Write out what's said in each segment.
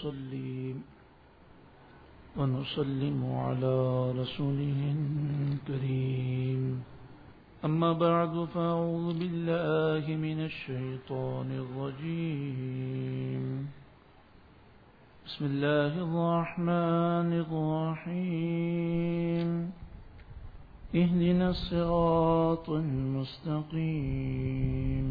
ونصلي ونسلم على رسوله الكريم. أما بعد فأعوذ بالله من الشيطان الرجيم. بسم الله الرحمن الرحيم. اهدنا الصراط المستقيم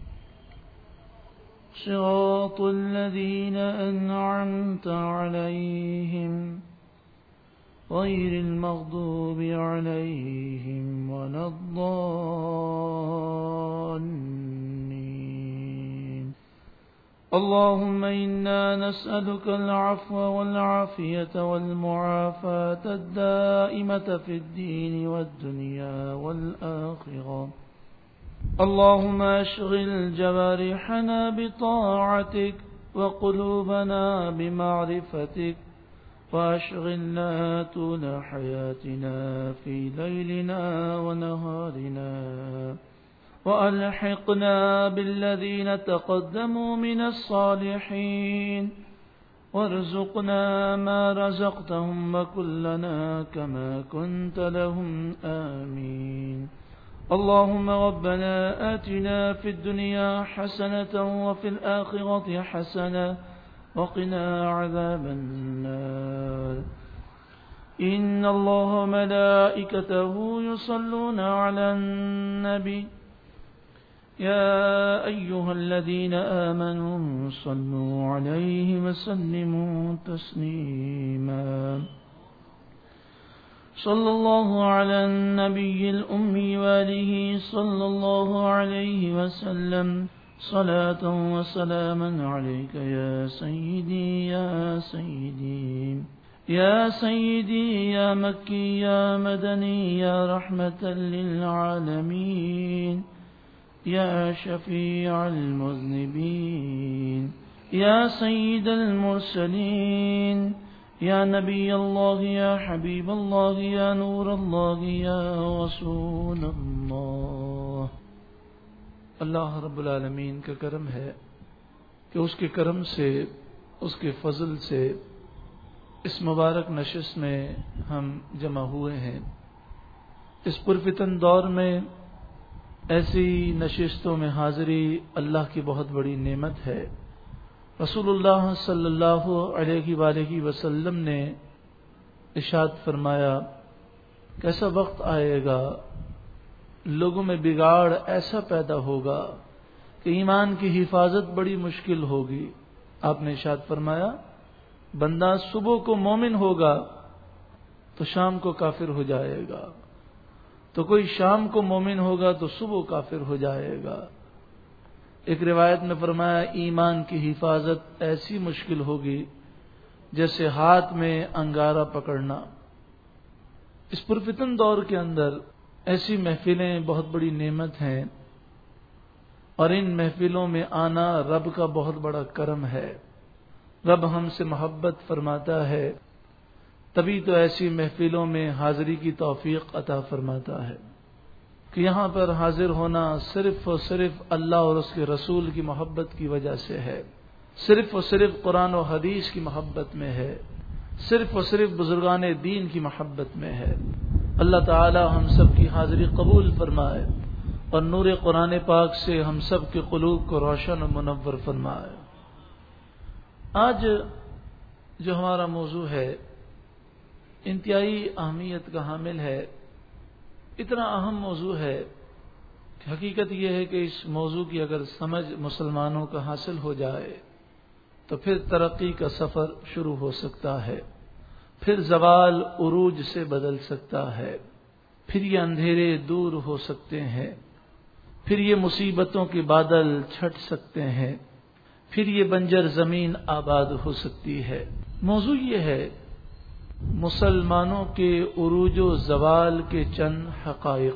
صراط الذين أنعمت عليهم غير المغضوب عليهم ولا الضالين. اللهم إنا نسألك العفو والعافية والمعافاة الدائمة في الدين والدنيا والآخرة. اللهم اشغل جوارحنا بطاعتك وقلوبنا بمعرفتك، واشغلنا طول حياتنا في ليلنا ونهارنا، وألحقنا بالذين تقدموا من الصالحين، وارزقنا ما رزقتهم وكلنا كما كنت لهم آمين. اللهم ربنا آتنا في الدنيا حسنة وفي الآخرة حسنة وقنا عذاب النار. إن الله وملائكته يصلون على النبي يا أيها الذين آمنوا صلوا عليه وسلموا تسليما. صلى الله على النبي الأمي وآله صلى الله عليه وسلم صلاة وسلاما عليك يا سيدي يا سيدي يا سيدي يا مكي يا مدني يا رحمة للعالمين يا شفيع المذنبين يا سيد المرسلين يا نبي الله يا حبيب الله يا نور الله يا رسول الله. اللہ رب العالمین کا کرم ہے کہ اس کے کرم سے، اس کے فضل سے اس مبارک نشست میں ہم جمع ہوئے ہیں. اس پرفتن دور میں ایسی نشستوں میں حاضری اللہ کی بہت بڑی نعمت ہے. رسول اللہ صلی اللہ علیہ وآلہ وسلم نے ارشاد فرمایا کہ ایسا وقت آئے گا، لوگوں میں بگاڑ ایسا پیدا ہوگا کہ ایمان کی حفاظت بڑی مشکل ہوگی. آپ نے ارشاد فرمایا بندہ صبح کو مومن ہوگا تو شام کو کافر ہو جائے گا، تو کوئی شام کو مومن ہوگا تو صبح کافر ہو جائے گا. ایک روایت میں فرمایا ایمان کی حفاظت ایسی مشکل ہوگی جیسے ہاتھ میں انگارہ پکڑنا. اس پرفتن دور کے اندر ایسی محفلیں بہت بڑی نعمت ہیں، اور ان محفلوں میں آنا رب کا بہت بڑا کرم ہے. رب ہم سے محبت فرماتا ہے، تبھی تو ایسی محفلوں میں حاضری کی توفیق عطا فرماتا ہے کہ یہاں پر حاضر ہونا صرف اور صرف اللہ اور اس کے رسول کی محبت کی وجہ سے ہے، صرف اور صرف قرآن و حدیث کی محبت میں ہے، صرف اور صرف بزرگان دین کی محبت میں ہے. اللہ تعالی ہم سب کی حاضری قبول فرمائے اور نور قرآن پاک سے ہم سب کے قلوب کو روشن و منور فرمائے. آج جو ہمارا موضوع ہے انتہائی اہمیت کا حامل ہے. اتنا اہم موضوع ہے کہ حقیقت یہ ہے کہ اس موضوع کی اگر سمجھ مسلمانوں کا حاصل ہو جائے تو پھر ترقی کا سفر شروع ہو سکتا ہے، پھر زوال عروج سے بدل سکتا ہے، پھر یہ اندھیرے دور ہو سکتے ہیں، پھر یہ مصیبتوں کے بادل چھٹ سکتے ہیں، پھر یہ بنجر زمین آباد ہو سکتی ہے. موضوع یہ ہے مسلمانوں کے عروج و زوال کے چند حقائق.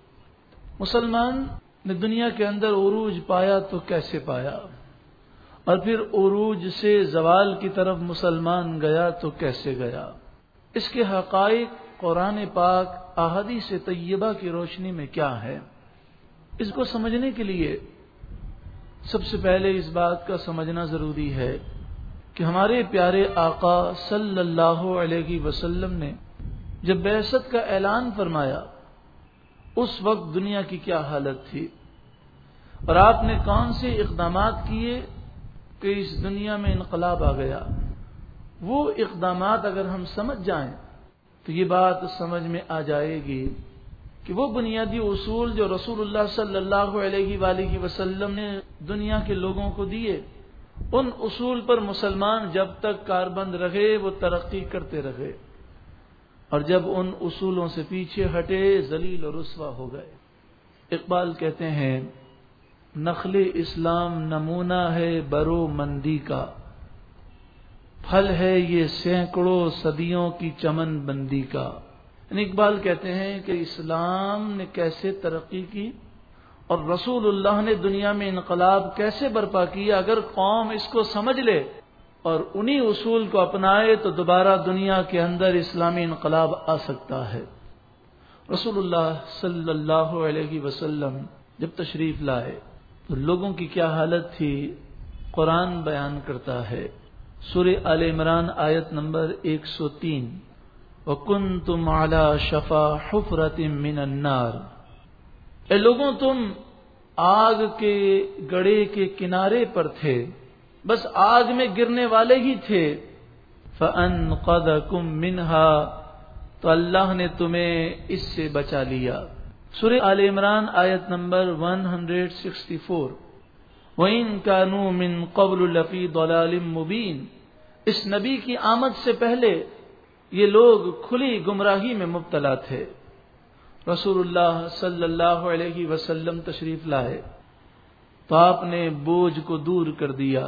مسلمان نے دنیا کے اندر عروج پایا تو کیسے پایا، اور پھر عروج سے زوال کی طرف مسلمان گیا تو کیسے گیا. اس کے حقائق قرآن پاک احادیث طیبہ کی روشنی میں کیا ہے. اس کو سمجھنے کے لیے سب سے پہلے اس بات کا سمجھنا ضروری ہے کہ ہمارے پیارے آقا صلی اللہ علیہ وسلم نے جب بعثت کا اعلان فرمایا اس وقت دنیا کی کیا حالت تھی، اور آپ نے کون سے اقدامات کیے کہ اس دنیا میں انقلاب آ گیا۔ وہ اقدامات اگر ہم سمجھ جائیں تو یہ بات سمجھ میں آ جائے گی کہ وہ بنیادی اصول جو رسول اللہ صلی اللہ علیہ وآلہ وسلم نے دنیا کے لوگوں کو دیے، ان اصول پر مسلمان جب تک کاربند رہے وہ ترقی کرتے رہے، اور جب ان اصولوں سے پیچھے ہٹے ذلیل و رسوا ہو گئے۔ اقبال کہتے ہیں نخل اسلام نمونہ ہے برو مندی کا، پھل ہے یہ سینکڑوں صدیوں کی چمن بندی کا۔ یعنی اقبال کہتے ہیں کہ اسلام نے کیسے ترقی کی اور رسول اللہ نے دنیا میں انقلاب کیسے برپا کیا، اگر قوم اس کو سمجھ لے اور انہی اصول کو اپنائے تو دوبارہ دنیا کے اندر اسلامی انقلاب آ سکتا ہے۔ رسول اللہ صلی اللہ علیہ وسلم جب تشریف لائے تو لوگوں کی کیا حالت تھی، قرآن بیان کرتا ہے۔ سورہ آل عمران آیت نمبر 103، وَكُنْتُمْ عَلَى شَفَا حُفْرَةٍ مِّنَ النَّارِ، اے لوگوں تم آگ کے گڑھے کے کنارے پر تھے، بس آگ میں گرنے والے ہی تھے۔ فَأَنْقَذَكُم مِّنْهَا، تو اللہ نے تمہیں اس سے بچا لیا۔ سورہ آل عمران آیت نمبر 164، وَإِن كَانُوا مِن قَبْلُ لَفِي ضَلَالٍ مُّبِينٍ، اس نبی کی آمد سے پہلے یہ لوگ کھلی گمراہی میں مبتلا تھے۔ رسول اللہ صلی اللہ علیہ وسلم تشریف لائے تو آپ نے بوجھ کو دور کر دیا،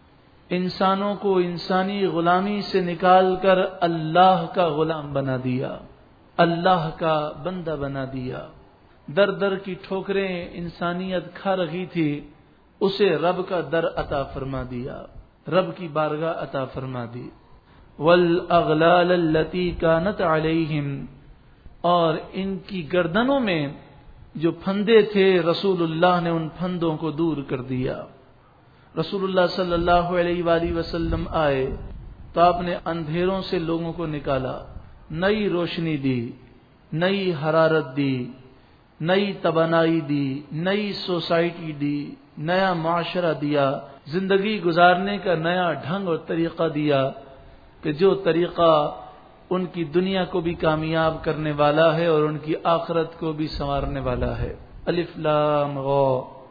انسانوں کو انسانی غلامی سے نکال کر اللہ کا غلام بنا دیا، اللہ کا بندہ بنا دیا۔ در در کی ٹھوکریں انسانیت کھا رہی تھی، اسے رب کا در عطا فرما دیا، رب کی بارگاہ عطا فرما دی۔ وَالْأَغْلَالَ الَّتِي كَانَتْ عَلَيْهِمْ، اور ان کی گردنوں میں جو پھندے تھے رسول اللہ نے ان پھندوں کو دور کر دیا۔ رسول اللہ صلی اللہ علیہ وآلہ وسلم آئے تو آپ نے اندھیروں سے لوگوں کو نکالا، نئی روشنی دی، نئی حرارت دی، نئی توانائی دی، نئی سوسائٹی دی، نیا معاشرہ دیا، زندگی گزارنے کا نیا ڈھنگ اور طریقہ دیا کہ جو طریقہ ان کی دنیا کو بھی کامیاب کرنے والا ہے اور ان کی آخرت کو بھی سنوارنے والا ہے۔ الف لام را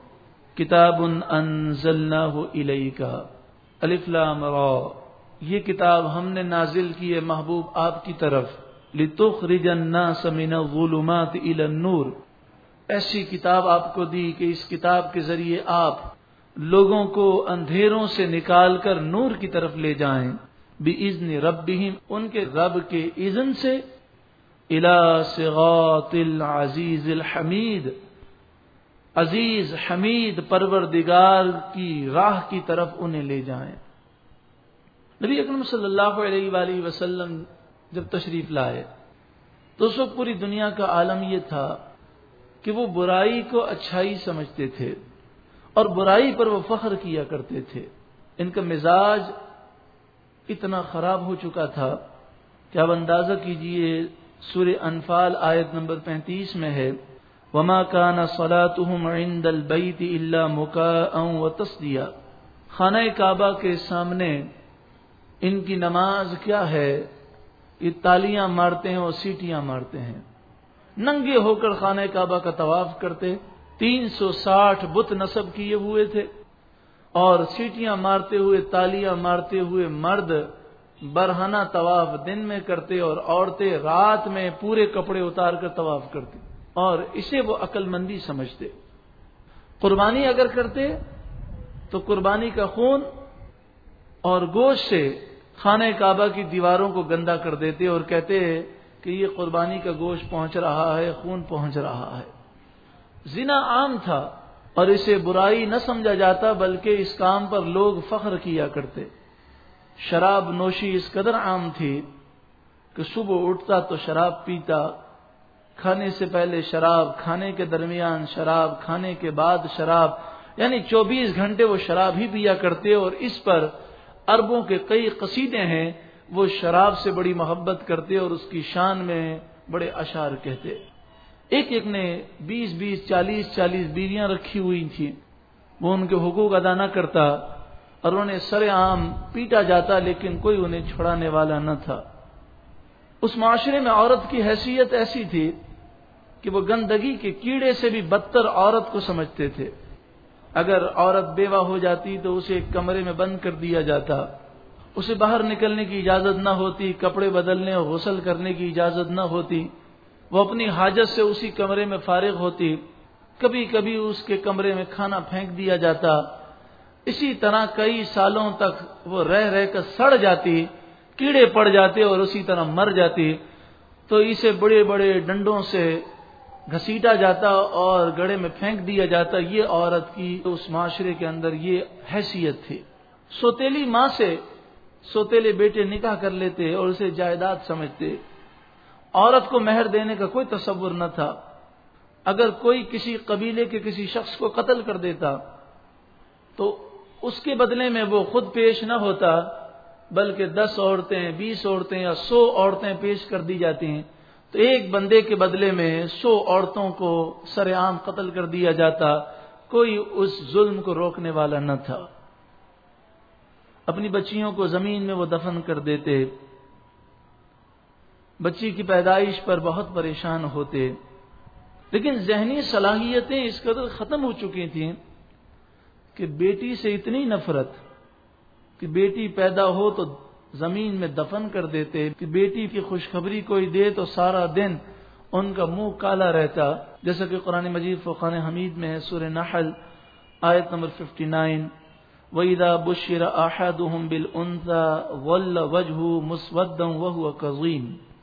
کتاب انزلناہ الیک، الف لام را، یہ کتاب ہم نے نازل کی ہے محبوب آپ کی طرف، لتخرج الناس من الظلمات الی النور، ایسی کتاب آپ کو دی کہ اس کتاب کے ذریعے آپ لوگوں کو اندھیروں سے نکال کر نور کی طرف لے جائیں، بِإِذْنِ رَبِّهِمْ، ان کے رب کے اذن سے، إِلَى صِرَاطِ الْعَزِيزِ الْحَمِيدِ، عزیز حمید پروردگار کی راہ کی طرف انہیں لے جائیں۔ نبی اکرم صلی اللہ علیہ وآلہ وسلم جب تشریف لائے تو اس وقت پوری دنیا کا عالم یہ تھا کہ وہ برائی کو اچھائی سمجھتے تھے اور برائی پر وہ فخر کیا کرتے تھے۔ ان کا مزاج اتنا خراب ہو چکا تھا کہ آپ اندازہ کیجئے، سورہ انفال آیت نمبر 35 میں ہے، وَمَا كَانَ صَلَاتُهُمْ عِندَ الْبَيْتِ إِلَّا مُكَاءً وَتَصْدِيًا، خانہ کعبہ کے سامنے ان کی نماز کیا ہے، یہ تالیاں مارتے ہیں اور سیٹیاں مارتے ہیں، ننگے ہو کر خانہ کعبہ کا طواف کرتے، 360 بت نصب کیے ہوئے تھے، اور سیٹیاں مارتے ہوئے تالیاں مارتے ہوئے مرد برہنہ طواف دن میں کرتے اور عورتیں رات میں پورے کپڑے اتار کر طواف کرتی، اور اسے وہ عقل مندی سمجھتے۔ قربانی اگر کرتے تو قربانی کا خون اور گوشت سے خانہ کعبہ کی دیواروں کو گندا کر دیتے اور کہتے کہ یہ قربانی کا گوشت پہنچ رہا ہے، خون پہنچ رہا ہے۔ زنا عام تھا اور اسے برائی نہ سمجھا جاتا، بلکہ اس کام پر لوگ فخر کیا کرتے۔ شراب نوشی اس قدر عام تھی کہ صبح اٹھتا تو شراب پیتا، کھانے سے پہلے شراب، کھانے کے درمیان شراب، کھانے کے بعد شراب، یعنی 24 گھنٹے وہ شراب ہی پیا کرتے، اور اس پر عربوں کے کئی قصیدے ہیں، وہ شراب سے بڑی محبت کرتے اور اس کی شان میں بڑے اشعار کہتے۔ ایک نے 20 40 بیویاں رکھی ہوئی تھیں، وہ ان کے حقوق ادا نہ کرتا اور انہیں سر عام پیٹا جاتا، لیکن کوئی انہیں چھڑانے والا نہ تھا۔ اس معاشرے میں عورت کی حیثیت ایسی تھی کہ وہ گندگی کے کیڑے سے بھی بدتر عورت کو سمجھتے تھے۔ اگر عورت بیوہ ہو جاتی تو اسے ایک کمرے میں بند کر دیا جاتا، اسے باہر نکلنے کی اجازت نہ ہوتی، کپڑے بدلنے اور غسل کرنے کی اجازت نہ ہوتی، وہ اپنی حاجت سے اسی کمرے میں فارغ ہوتی، کبھی کبھی اس کے کمرے میں کھانا پھینک دیا جاتا، اسی طرح کئی سالوں تک وہ رہ کر سڑ جاتی، کیڑے پڑ جاتے اور اسی طرح مر جاتی، تو اسے بڑے بڑے ڈنڈوں سے گھسیٹا جاتا اور گڑھے میں پھینک دیا جاتا۔ یہ عورت کی اس معاشرے کے اندر یہ حیثیت تھی۔ سوتیلی ماں سے سوتیلے بیٹے نکاح کر لیتے اور اسے جائیداد سمجھتے۔ عورت کو مہر دینے کا کوئی تصور نہ تھا۔ اگر کوئی کسی قبیلے کے کسی شخص کو قتل کر دیتا تو اس کے بدلے میں وہ خود پیش نہ ہوتا، بلکہ 10 عورتیں 20 عورتیں یا 100 عورتیں پیش کر دی جاتی ہیں، تو ایک بندے کے بدلے میں 100 عورتوں کو سر عام قتل کر دیا جاتا، کوئی اس ظلم کو روکنے والا نہ تھا۔ اپنی بچیوں کو زمین میں وہ دفن کر دیتے، بچی کی پیدائش پر بہت پریشان ہوتے، لیکن ذہنی صلاحیتیں اس قدر ختم ہو چکی تھیں کہ بیٹی سے اتنی نفرت کہ بیٹی پیدا ہو تو زمین میں دفن کر دیتے، کہ بیٹی کی خوشخبری کوئی دے تو سارا دن ان کا منہ کالا رہتا، جیسا کہ قرآن مجید فرقان حمید میں ہے، سورہ نحل آیت نمبر 59، وَإِذَا بُشِّرَ أَحَدُهُمْ بِالْأُنثَىٰ ظَلَّ وَجْهُهُ مُسْوَدًّا وَهُوَ كَظِيمٌ،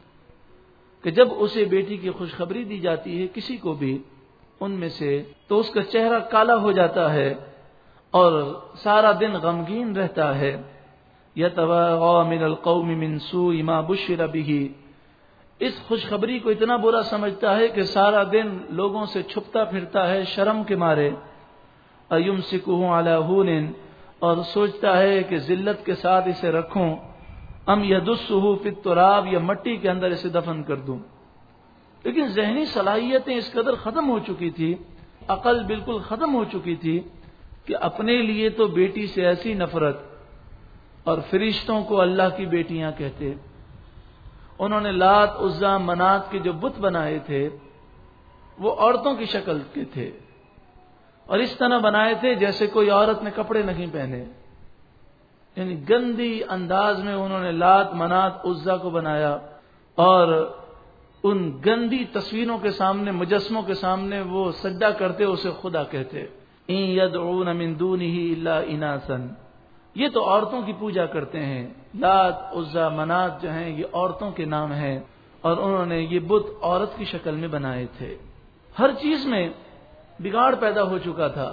کہ جب اسے بیٹی کی خوشخبری دی جاتی ہے کسی کو بھی ان میں سے، تو اس کا چہرہ کالا ہو جاتا ہے اور سارا دن غمگین رہتا ہے۔ يَتَوَارَىٰ مِنَ الْقَوْمِ مِنْ سُوءِ مَا بُشِّرَ بِهِ، اس خوشخبری کو اتنا برا سمجھتا ہے کہ سارا دن لوگوں سے چھپتا پھرتا ہے شرم کے مارے، أَيُمْسِكُهُ عَلَىٰ هُونٍ، اور سوچتا ہے کہ ذلت کے ساتھ اسے رکھوں، ام يَدُسُّهُ فِي التُّرَابِ، یا مٹی کے اندر اسے دفن کر دوں۔ لیکن ذہنی صلاحیتیں اس قدر ختم ہو چکی تھی، عقل بالکل ختم ہو چکی تھی کہ اپنے لیے تو بیٹی سے ایسی نفرت، اور فرشتوں کو اللہ کی بیٹیاں کہتے۔ انہوں نے لات عزا منات کے جو بت بنائے تھے وہ عورتوں کی شکل کے تھے، اور اس طرح بنائے تھے جیسے کوئی عورت نے کپڑے نہیں پہنے، یعنی گندی انداز میں انہوں نے لات منات عزا کو بنایا، اور ان گندی تصویروں کے سامنے، مجسموں کے سامنے وہ سجدہ کرتے، اسے خدا کہتے۔ ان يدعون من دونه الا اناثا، یہ تو عورتوں کی پوجا کرتے ہیں، لات عزا منات جو ہیں یہ عورتوں کے نام ہیں، اور انہوں نے یہ بت عورت کی شکل میں بنائے تھے۔ ہر چیز میں بگاڑ پیدا ہو چکا تھا،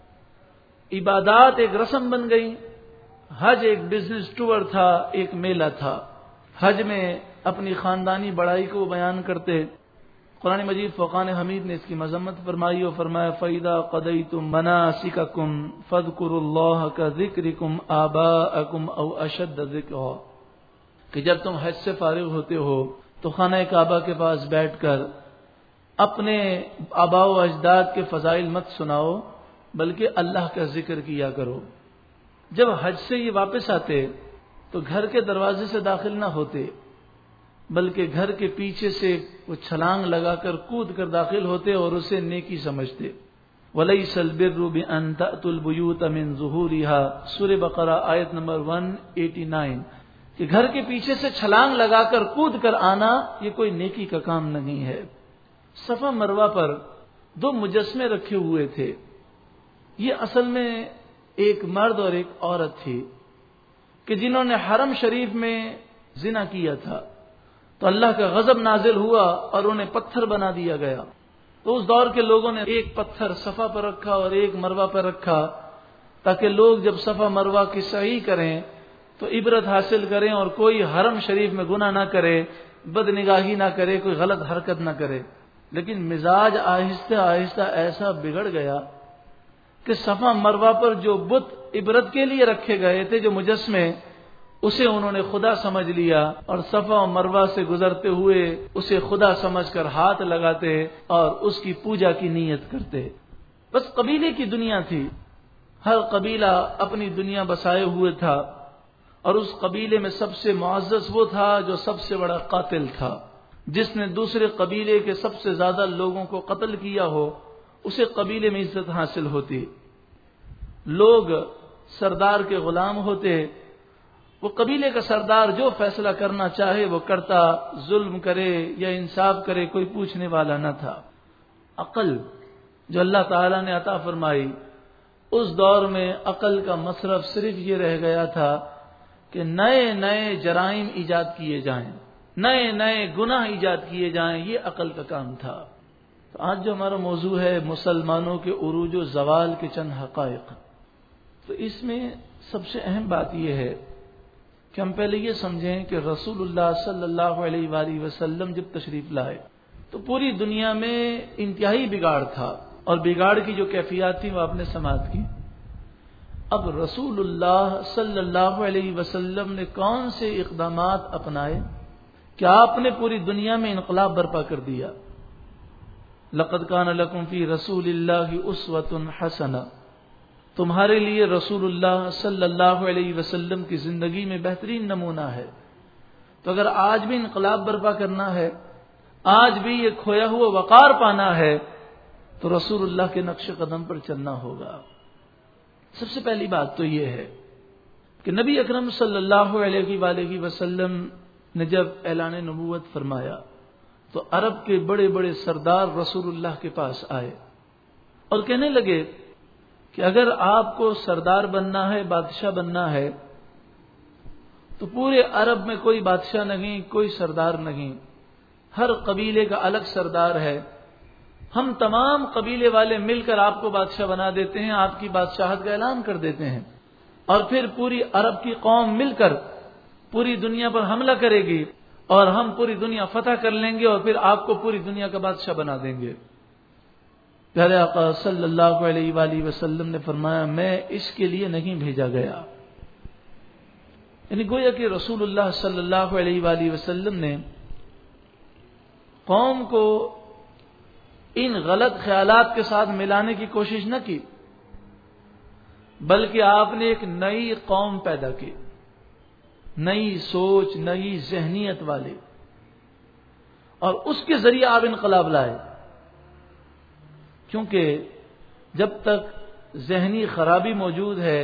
عبادات ایک رسم بن گئی، حج ایک بزنس ٹور تھا، ایک میلہ تھا۔ حج میں اپنی خاندانی بڑائی کو بیان کرتے، قرآن مجید فرقان حمید نے اس کی مذمت فرمائی اور فرمایا فَإِذَا قَضَيْتُم مَّنَاسِكَكُمْ فَاذْكُرُوا اللَّهَ كَذِكْرِكُمْ آبَاءَكُمْ أَوْ أَشَدَّ ذِكْرًا، کہ جب تم حج سے فارغ ہوتے ہو تو خانہ کعبہ کے پاس بیٹھ کر اپنے آباء و اجداد کے فضائل مت سناؤ، بلکہ اللہ کا ذکر کیا کرو۔ جب حج سے یہ واپس آتے تو گھر کے دروازے سے داخل نہ ہوتے، بلکہ گھر کے پیچھے سے وہ چھلانگ لگا کر کود کر داخل ہوتے اور اسے نیکی سمجھتے۔ وَلَيْسَ الْبِرُّ بِأَن تَأْتُوا الْبُيُوتَ مِن ظُهُورِهَا، سورہ بقرہ آیت نمبر 189، کہ گھر کے پیچھے سے چھلانگ لگا کر کود کر آنا یہ کوئی نیکی کا کام نہیں ہے۔ صفا مروہ پر 2 مجسمے رکھے ہوئے تھے، یہ اصل میں ایک مرد اور ایک عورت تھی کہ جنہوں نے حرم شریف میں زنا کیا تھا، تو اللہ کا غضب نازل ہوا اور انہیں پتھر بنا دیا گیا۔ تو اس دور کے لوگوں نے ایک پتھر صفا پر رکھا اور ایک مروہ پر رکھا، تاکہ لوگ جب صفا مروہ کی سعی کریں تو عبرت حاصل کریں اور کوئی حرم شریف میں گناہ نہ کرے، بد نگاہی نہ کرے، کوئی غلط حرکت نہ کرے۔ لیکن مزاج آہستہ آہستہ ایسا بگڑ گیا کہ صفا مروہ پر جو بت عبرت کے لیے رکھے گئے تھے، جو مجسمے، اسے انہوں نے خدا سمجھ لیا اور صفا و مروہ سے گزرتے ہوئے اسے خدا سمجھ کر ہاتھ لگاتے اور اس کی پوجا کی نیت کرتے۔ بس قبیلے کی دنیا تھی، ہر قبیلہ اپنی دنیا بسائے ہوئے تھا، اور اس قبیلے میں سب سے معزز وہ تھا جو سب سے بڑا قاتل تھا، جس نے دوسرے قبیلے کے سب سے زیادہ لوگوں کو قتل کیا ہو اسے قبیلے میں عزت حاصل ہوتی۔ لوگ سردار کے غلام ہوتے، وہ قبیلے کا سردار جو فیصلہ کرنا چاہے وہ کرتا، ظلم کرے یا انصاف کرے کوئی پوچھنے والا نہ تھا۔ عقل جو اللہ تعالیٰ نے عطا فرمائی، اس دور میں عقل کا مصرف صرف یہ رہ گیا تھا کہ نئے نئے جرائم ایجاد کیے جائیں، نئے نئے گناہ ایجاد کیے جائیں، یہ عقل کا کام تھا۔ تو آج جو ہمارا موضوع ہے مسلمانوں کے عروج و زوال کے چند حقائق، تو اس میں سب سے اہم بات یہ ہے کہ ہم پہلے یہ سمجھیں کہ رسول اللہ صلی اللہ علیہ وآلہ وسلم جب تشریف لائے تو پوری دنیا میں انتہائی بگاڑ تھا، اور بگاڑ کی جو کیفیات تھی وہ آپ نے سماعت کی۔ اب رسول اللہ صلی اللہ علیہ وسلم نے کون سے اقدامات اپنائے کہ آپ نے پوری دنیا میں انقلاب برپا کر دیا۔ لقد کان لکم فی رسول اللہ اسوۃ حسنہ، تمہارے لیے رسول اللہ صلی اللہ علیہ وسلم کی زندگی میں بہترین نمونہ ہے۔ تو اگر آج بھی انقلاب برپا کرنا ہے، آج بھی یہ کھویا ہوا وقار پانا ہے، تو رسول اللہ کے نقش قدم پر چلنا ہوگا۔ سب سے پہلی بات تو یہ ہے کہ نبی اکرم صلی اللہ علیہ وآلہ وسلم نے جب اعلان نبوت فرمایا تو عرب کے بڑے بڑے سردار رسول اللہ کے پاس آئے اور کہنے لگے کہ اگر آپ کو سردار بننا ہے، بادشاہ بننا ہے، تو پورے عرب میں کوئی بادشاہ نہیں، کوئی سردار نہیں، ہر قبیلے کا الگ سردار ہے، ہم تمام قبیلے والے مل کر آپ کو بادشاہ بنا دیتے ہیں، آپ کی بادشاہت کا اعلان کر دیتے ہیں، اور پھر پوری عرب کی قوم مل کر پوری دنیا پر حملہ کرے گی اور ہم پوری دنیا فتح کر لیں گے اور پھر آپ کو پوری دنیا کا بادشاہ بنا دیں گے۔ پیارے آقا صلی اللہ علیہ وآلہ وسلم نے فرمایا میں اس کے لیے نہیں بھیجا گیا۔ یعنی گویا کہ رسول اللہ صلی اللہ علیہ وآلہ وسلم نے قوم کو ان غلط خیالات کے ساتھ ملانے کی کوشش نہ کی، بلکہ آپ نے ایک نئی قوم پیدا کی، نئی سوچ، نئی ذہنیت والے، اور اس کے ذریعے آپ انقلاب لائے۔ کیونکہ جب تک ذہنی خرابی موجود ہے،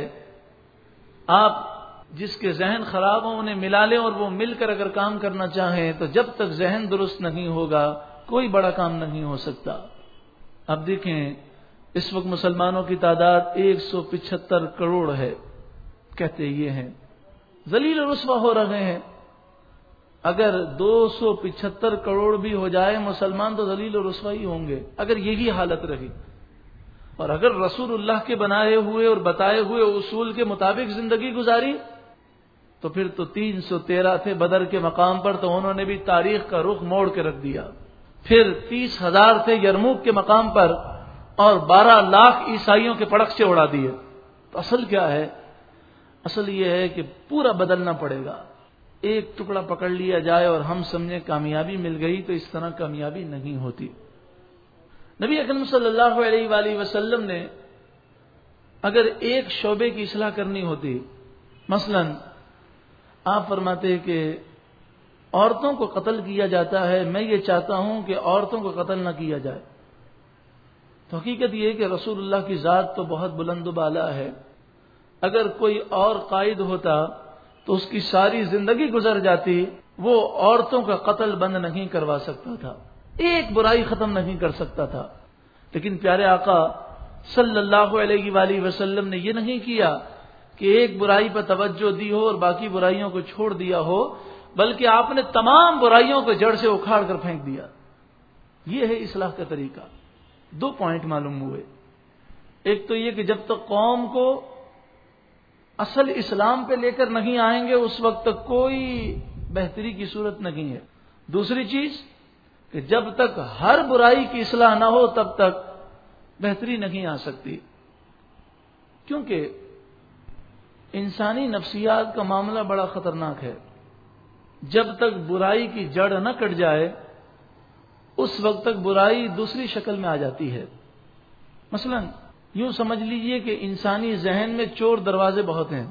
آپ جس کے ذہن خراب ہوں انہیں ملا لیں اور وہ مل کر اگر کام کرنا چاہیں تو جب تک ذہن درست نہیں ہوگا کوئی بڑا کام نہیں ہو سکتا۔ اب دیکھیں اس وقت مسلمانوں کی تعداد 175 کروڑ ہے، کہتے یہ ہیں، ذلیل و رسوا ہو رہے ہیں۔ اگر 275 کروڑ بھی ہو جائے مسلمان تو ذلیل و رسوا ہی ہوں گے اگر یہی حالت رہی، اور اگر رسول اللہ کے بنائے ہوئے اور بتائے ہوئے اصول کے مطابق زندگی گزاری تو پھر تو 313 تھے بدر کے مقام پر، تو انہوں نے بھی تاریخ کا رخ موڑ کے رکھ دیا۔ پھر 30,000 تھے یرموک کے مقام پر اور 12 لاکھ عیسائیوں کے پڑخچے اڑا دیے۔ تو اصل کیا ہے؟ اصل یہ ہے کہ پورا بدلنا پڑے گا۔ ایک ٹکڑا پکڑ لیا جائے اور ہم سمجھیں کامیابی مل گئی، تو اس طرح کامیابی نہیں ہوتی۔ نبی اکرم صلی اللہ علیہ وآلہ وسلم نے اگر ایک شعبے کی اصلاح کرنی ہوتی، مثلا آپ فرماتے کہ عورتوں کو قتل کیا جاتا ہے، میں یہ چاہتا ہوں کہ عورتوں کو قتل نہ کیا جائے، تو حقیقت یہ ہے کہ رسول اللہ کی ذات تو بہت بلند و بالا ہے، اگر کوئی اور قائد ہوتا تو اس کی ساری زندگی گزر جاتی، وہ عورتوں کا قتل بند نہیں کروا سکتا تھا، ایک برائی ختم نہیں کر سکتا تھا۔ لیکن پیارے آقا صلی اللہ علیہ وآلہ وسلم نے یہ نہیں کیا کہ ایک برائی پر توجہ دی ہو اور باقی برائیوں کو چھوڑ دیا ہو، بلکہ آپ نے تمام برائیوں کو جڑ سے اکھاڑ کر پھینک دیا۔ یہ ہے اصلاح کا طریقہ۔ 2 پوائنٹ معلوم ہوئے، ایک تو یہ کہ جب تک قوم کو اصل اسلام پہ لے کر نہیں آئیں گے اس وقت تک کوئی بہتری کی صورت نہیں ہے۔ دوسری چیز کہ جب تک ہر برائی کی اصلاح نہ ہو تب تک بہتری نہیں آ سکتی، کیونکہ انسانی نفسیات کا معاملہ بڑا خطرناک ہے. جب تک برائی کی جڑ نہ کٹ جائے اس وقت تک برائی دوسری شکل میں آ جاتی ہے. مثلا یوں سمجھ لیجئے کہ انسانی ذہن میں چور دروازے بہت ہیں.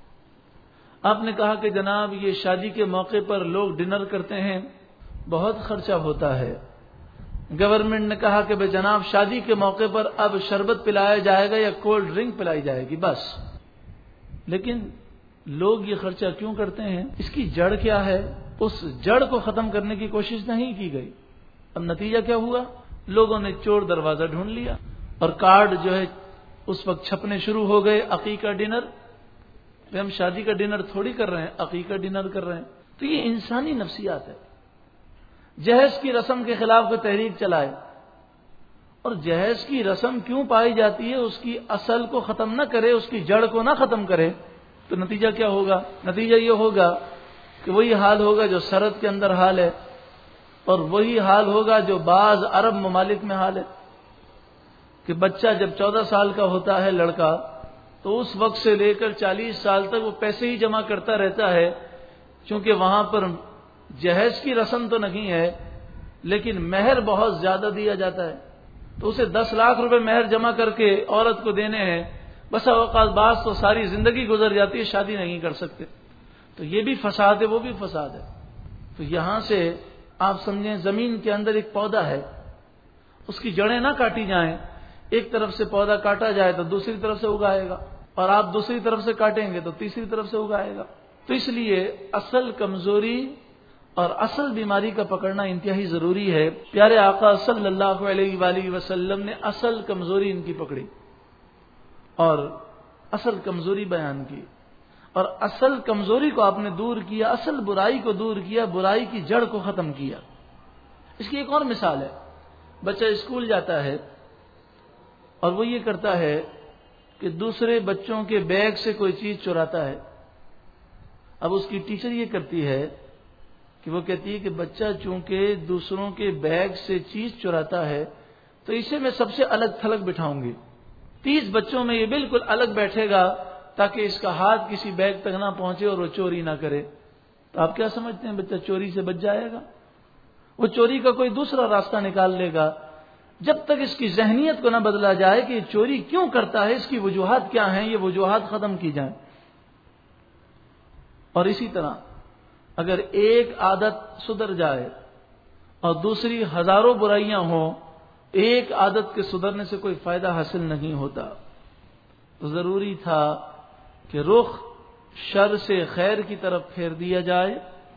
آپ نے کہا کہ جناب یہ شادی کے موقع پر لوگ ڈنر کرتے ہیں، بہت خرچہ ہوتا ہے. گورنمنٹ نے کہا کہ بھائی جناب شادی کے موقع پر اب شربت پلایا جائے گا یا کولڈ ڈرنک پلائی جائے گی بس. لیکن لوگ یہ خرچہ کیوں کرتے ہیں؟ اس کی جڑ کیا ہے؟ اس جڑ کو ختم کرنے کی کوشش نہیں کی گئی. اب نتیجہ کیا ہوا؟ لوگوں نے چور دروازہ ڈھونڈ لیا اور کارڈ جو ہے اس وقت چھپنے شروع ہو گئے. عقیقہ ڈنر، ہم شادی کا ڈنر تھوڑی کر رہے ہیں، عقیقہ ڈنر کر رہے ہیں. تو یہ انسانی نفسیات ہے. جہیز کی رسم کے خلاف کوئی تحریک چلائے اور جہیز کی رسم کیوں پائی جاتی ہے اس کی اصل کو ختم نہ کرے، اس کی جڑ کو نہ ختم کرے، تو نتیجہ کیا ہوگا؟ نتیجہ یہ ہوگا کہ وہی حال ہوگا جو سرحد کے اندر حال ہے، اور وہی حال ہوگا جو بعض عرب ممالک میں حال ہے کہ بچہ جب 14 سال کا ہوتا ہے لڑکا، تو اس وقت سے لے کر 40 سال تک وہ پیسے ہی جمع کرتا رہتا ہے. چونکہ وہاں پر جہیز کی رسم تو نہیں ہے لیکن مہر بہت زیادہ دیا جاتا ہے، تو اسے 10 لاکھ روپے مہر جمع کر کے عورت کو دینے ہیں. بس اوقات بعض تو ساری زندگی گزر جاتی ہے، شادی نہیں کر سکتے. تو یہ بھی فساد ہے، وہ بھی فساد ہے. تو یہاں سے آپ سمجھیں زمین کے اندر ایک پودا ہے، اس کی جڑیں نہ کاٹی جائیں. ایک طرف سے پودا کاٹا جائے تو دوسری طرف سے اگائے گا، اور آپ دوسری طرف سے کاٹیں گے تو تیسری طرف سے اگائے گا. تو اس لیے اصل کمزوری اور اصل بیماری کا پکڑنا انتہائی ضروری ہے. پیارے آقا صلی اللہ علیہ وآلہ وسلم نے اصل کمزوری ان کی پکڑی اور اصل کمزوری بیان کی، اور اصل کمزوری کو آپ نے دور کیا، اصل برائی کو دور کیا، برائی کی جڑ کو ختم کیا. اس کی ایک اور مثال ہے. بچہ اسکول جاتا ہے اور وہ یہ کرتا ہے کہ دوسرے بچوں کے بیگ سے کوئی چیز چراتا ہے. اب اس کی ٹیچر یہ کرتی ہے کہ وہ کہتی ہے کہ بچہ چونکہ دوسروں کے بیگ سے چیز چراتا ہے تو اسے میں سب سے الگ تھلگ بٹھاؤں گی. 30 بچوں میں یہ بالکل الگ بیٹھے گا تاکہ اس کا ہاتھ کسی بیگ تک نہ پہنچے اور وہ چوری نہ کرے. تو آپ کیا سمجھتے ہیں بچہ چوری سے بچ جائے گا؟ وہ چوری کا کوئی دوسرا راستہ نکال لے گا. جب تک اس کی ذہنیت کو نہ بدلا جائے کہ یہ چوری کیوں کرتا ہے، اس کی وجوہات کیا ہیں، یہ وجوہات ختم کی جائیں. اور اسی طرح اگر ایک عادت سدھر جائے اور دوسری ہزاروں برائیاں ہوں، ایک عادت کے سدھرنے سے کوئی فائدہ حاصل نہیں ہوتا. تو ضروری تھا کہ رخ شر سے خیر کی طرف پھیر دیا جائے،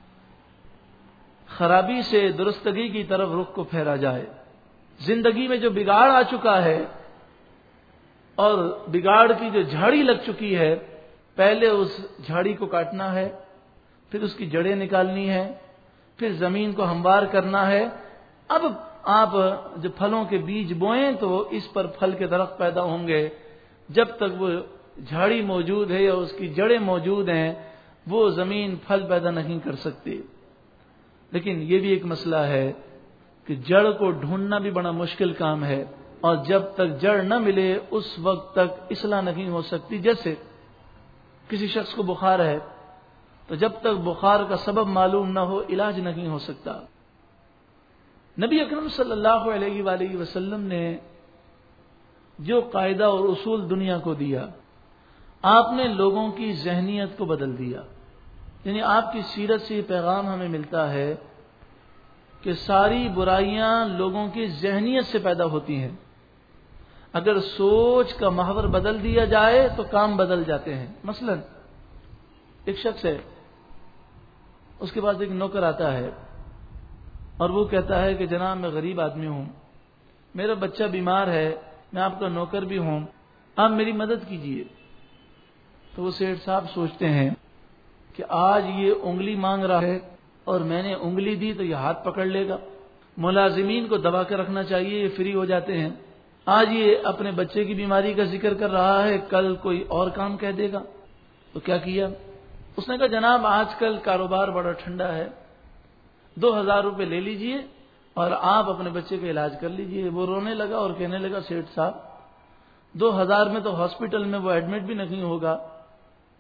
خرابی سے درستگی کی طرف رخ کو پھیرا جائے. زندگی میں جو بگاڑ آ چکا ہے اور بگاڑ کی جو جھاڑی لگ چکی ہے، پہلے اس جھاڑی کو کاٹنا ہے، پھر اس کی جڑیں نکالنی ہے، پھر زمین کو ہموار کرنا ہے. اب آپ جب پھلوں کے بیج بوئیں تو اس پر پھل کے درخت پیدا ہوں گے. جب تک وہ جھاڑی موجود ہے یا اس کی جڑیں موجود ہیں وہ زمین پھل پیدا نہیں کر سکتی. لیکن یہ بھی ایک مسئلہ ہے کہ جڑ کو ڈھونڈنا بھی بڑا مشکل کام ہے، اور جب تک جڑ نہ ملے اس وقت تک اصلاح نہیں ہو سکتی. جیسے کسی شخص کو بخار ہے تو جب تک بخار کا سبب معلوم نہ ہو علاج نہیں ہو سکتا. نبی اکرم صلی اللہ علیہ وآلہ وسلم نے جو قاعدہ اور اصول دنیا کو دیا، آپ نے لوگوں کی ذہنیت کو بدل دیا. یعنی آپ کی سیرت سے یہ پیغام ہمیں ملتا ہے کہ ساری برائیاں لوگوں کی ذہنیت سے پیدا ہوتی ہیں. اگر سوچ کا محور بدل دیا جائے تو کام بدل جاتے ہیں. مثلا ایک شخص ہے، اس کے پاس ایک نوکر آتا ہے اور وہ کہتا ہے کہ جناب میں غریب آدمی ہوں، میرا بچہ بیمار ہے، میں آپ کا نوکر بھی ہوں، آپ میری مدد کیجیے. تو وہ سیٹھ صاحب سوچتے ہیں کہ آج یہ انگلی مانگ رہا ہے اور میں نے انگلی دی تو یہ ہاتھ پکڑ لے گا. ملازمین کو دبا کر رکھنا چاہیے، یہ فری ہو جاتے ہیں. آج یہ اپنے بچے کی بیماری کا ذکر کر رہا ہے، کل کوئی اور کام کہہ دے گا. تو کیا کیا اس نے؟ کہا جناب آج کل کاروبار بڑا ٹھنڈا ہے، 2000 روپے لے لیجئے اور آپ اپنے بچے کا علاج کر لیجئے. وہ رونے لگا اور کہنے لگا سیٹھ صاحب 2000 میں تو ہاسپٹل میں وہ ایڈمٹ بھی نہیں ہوگا،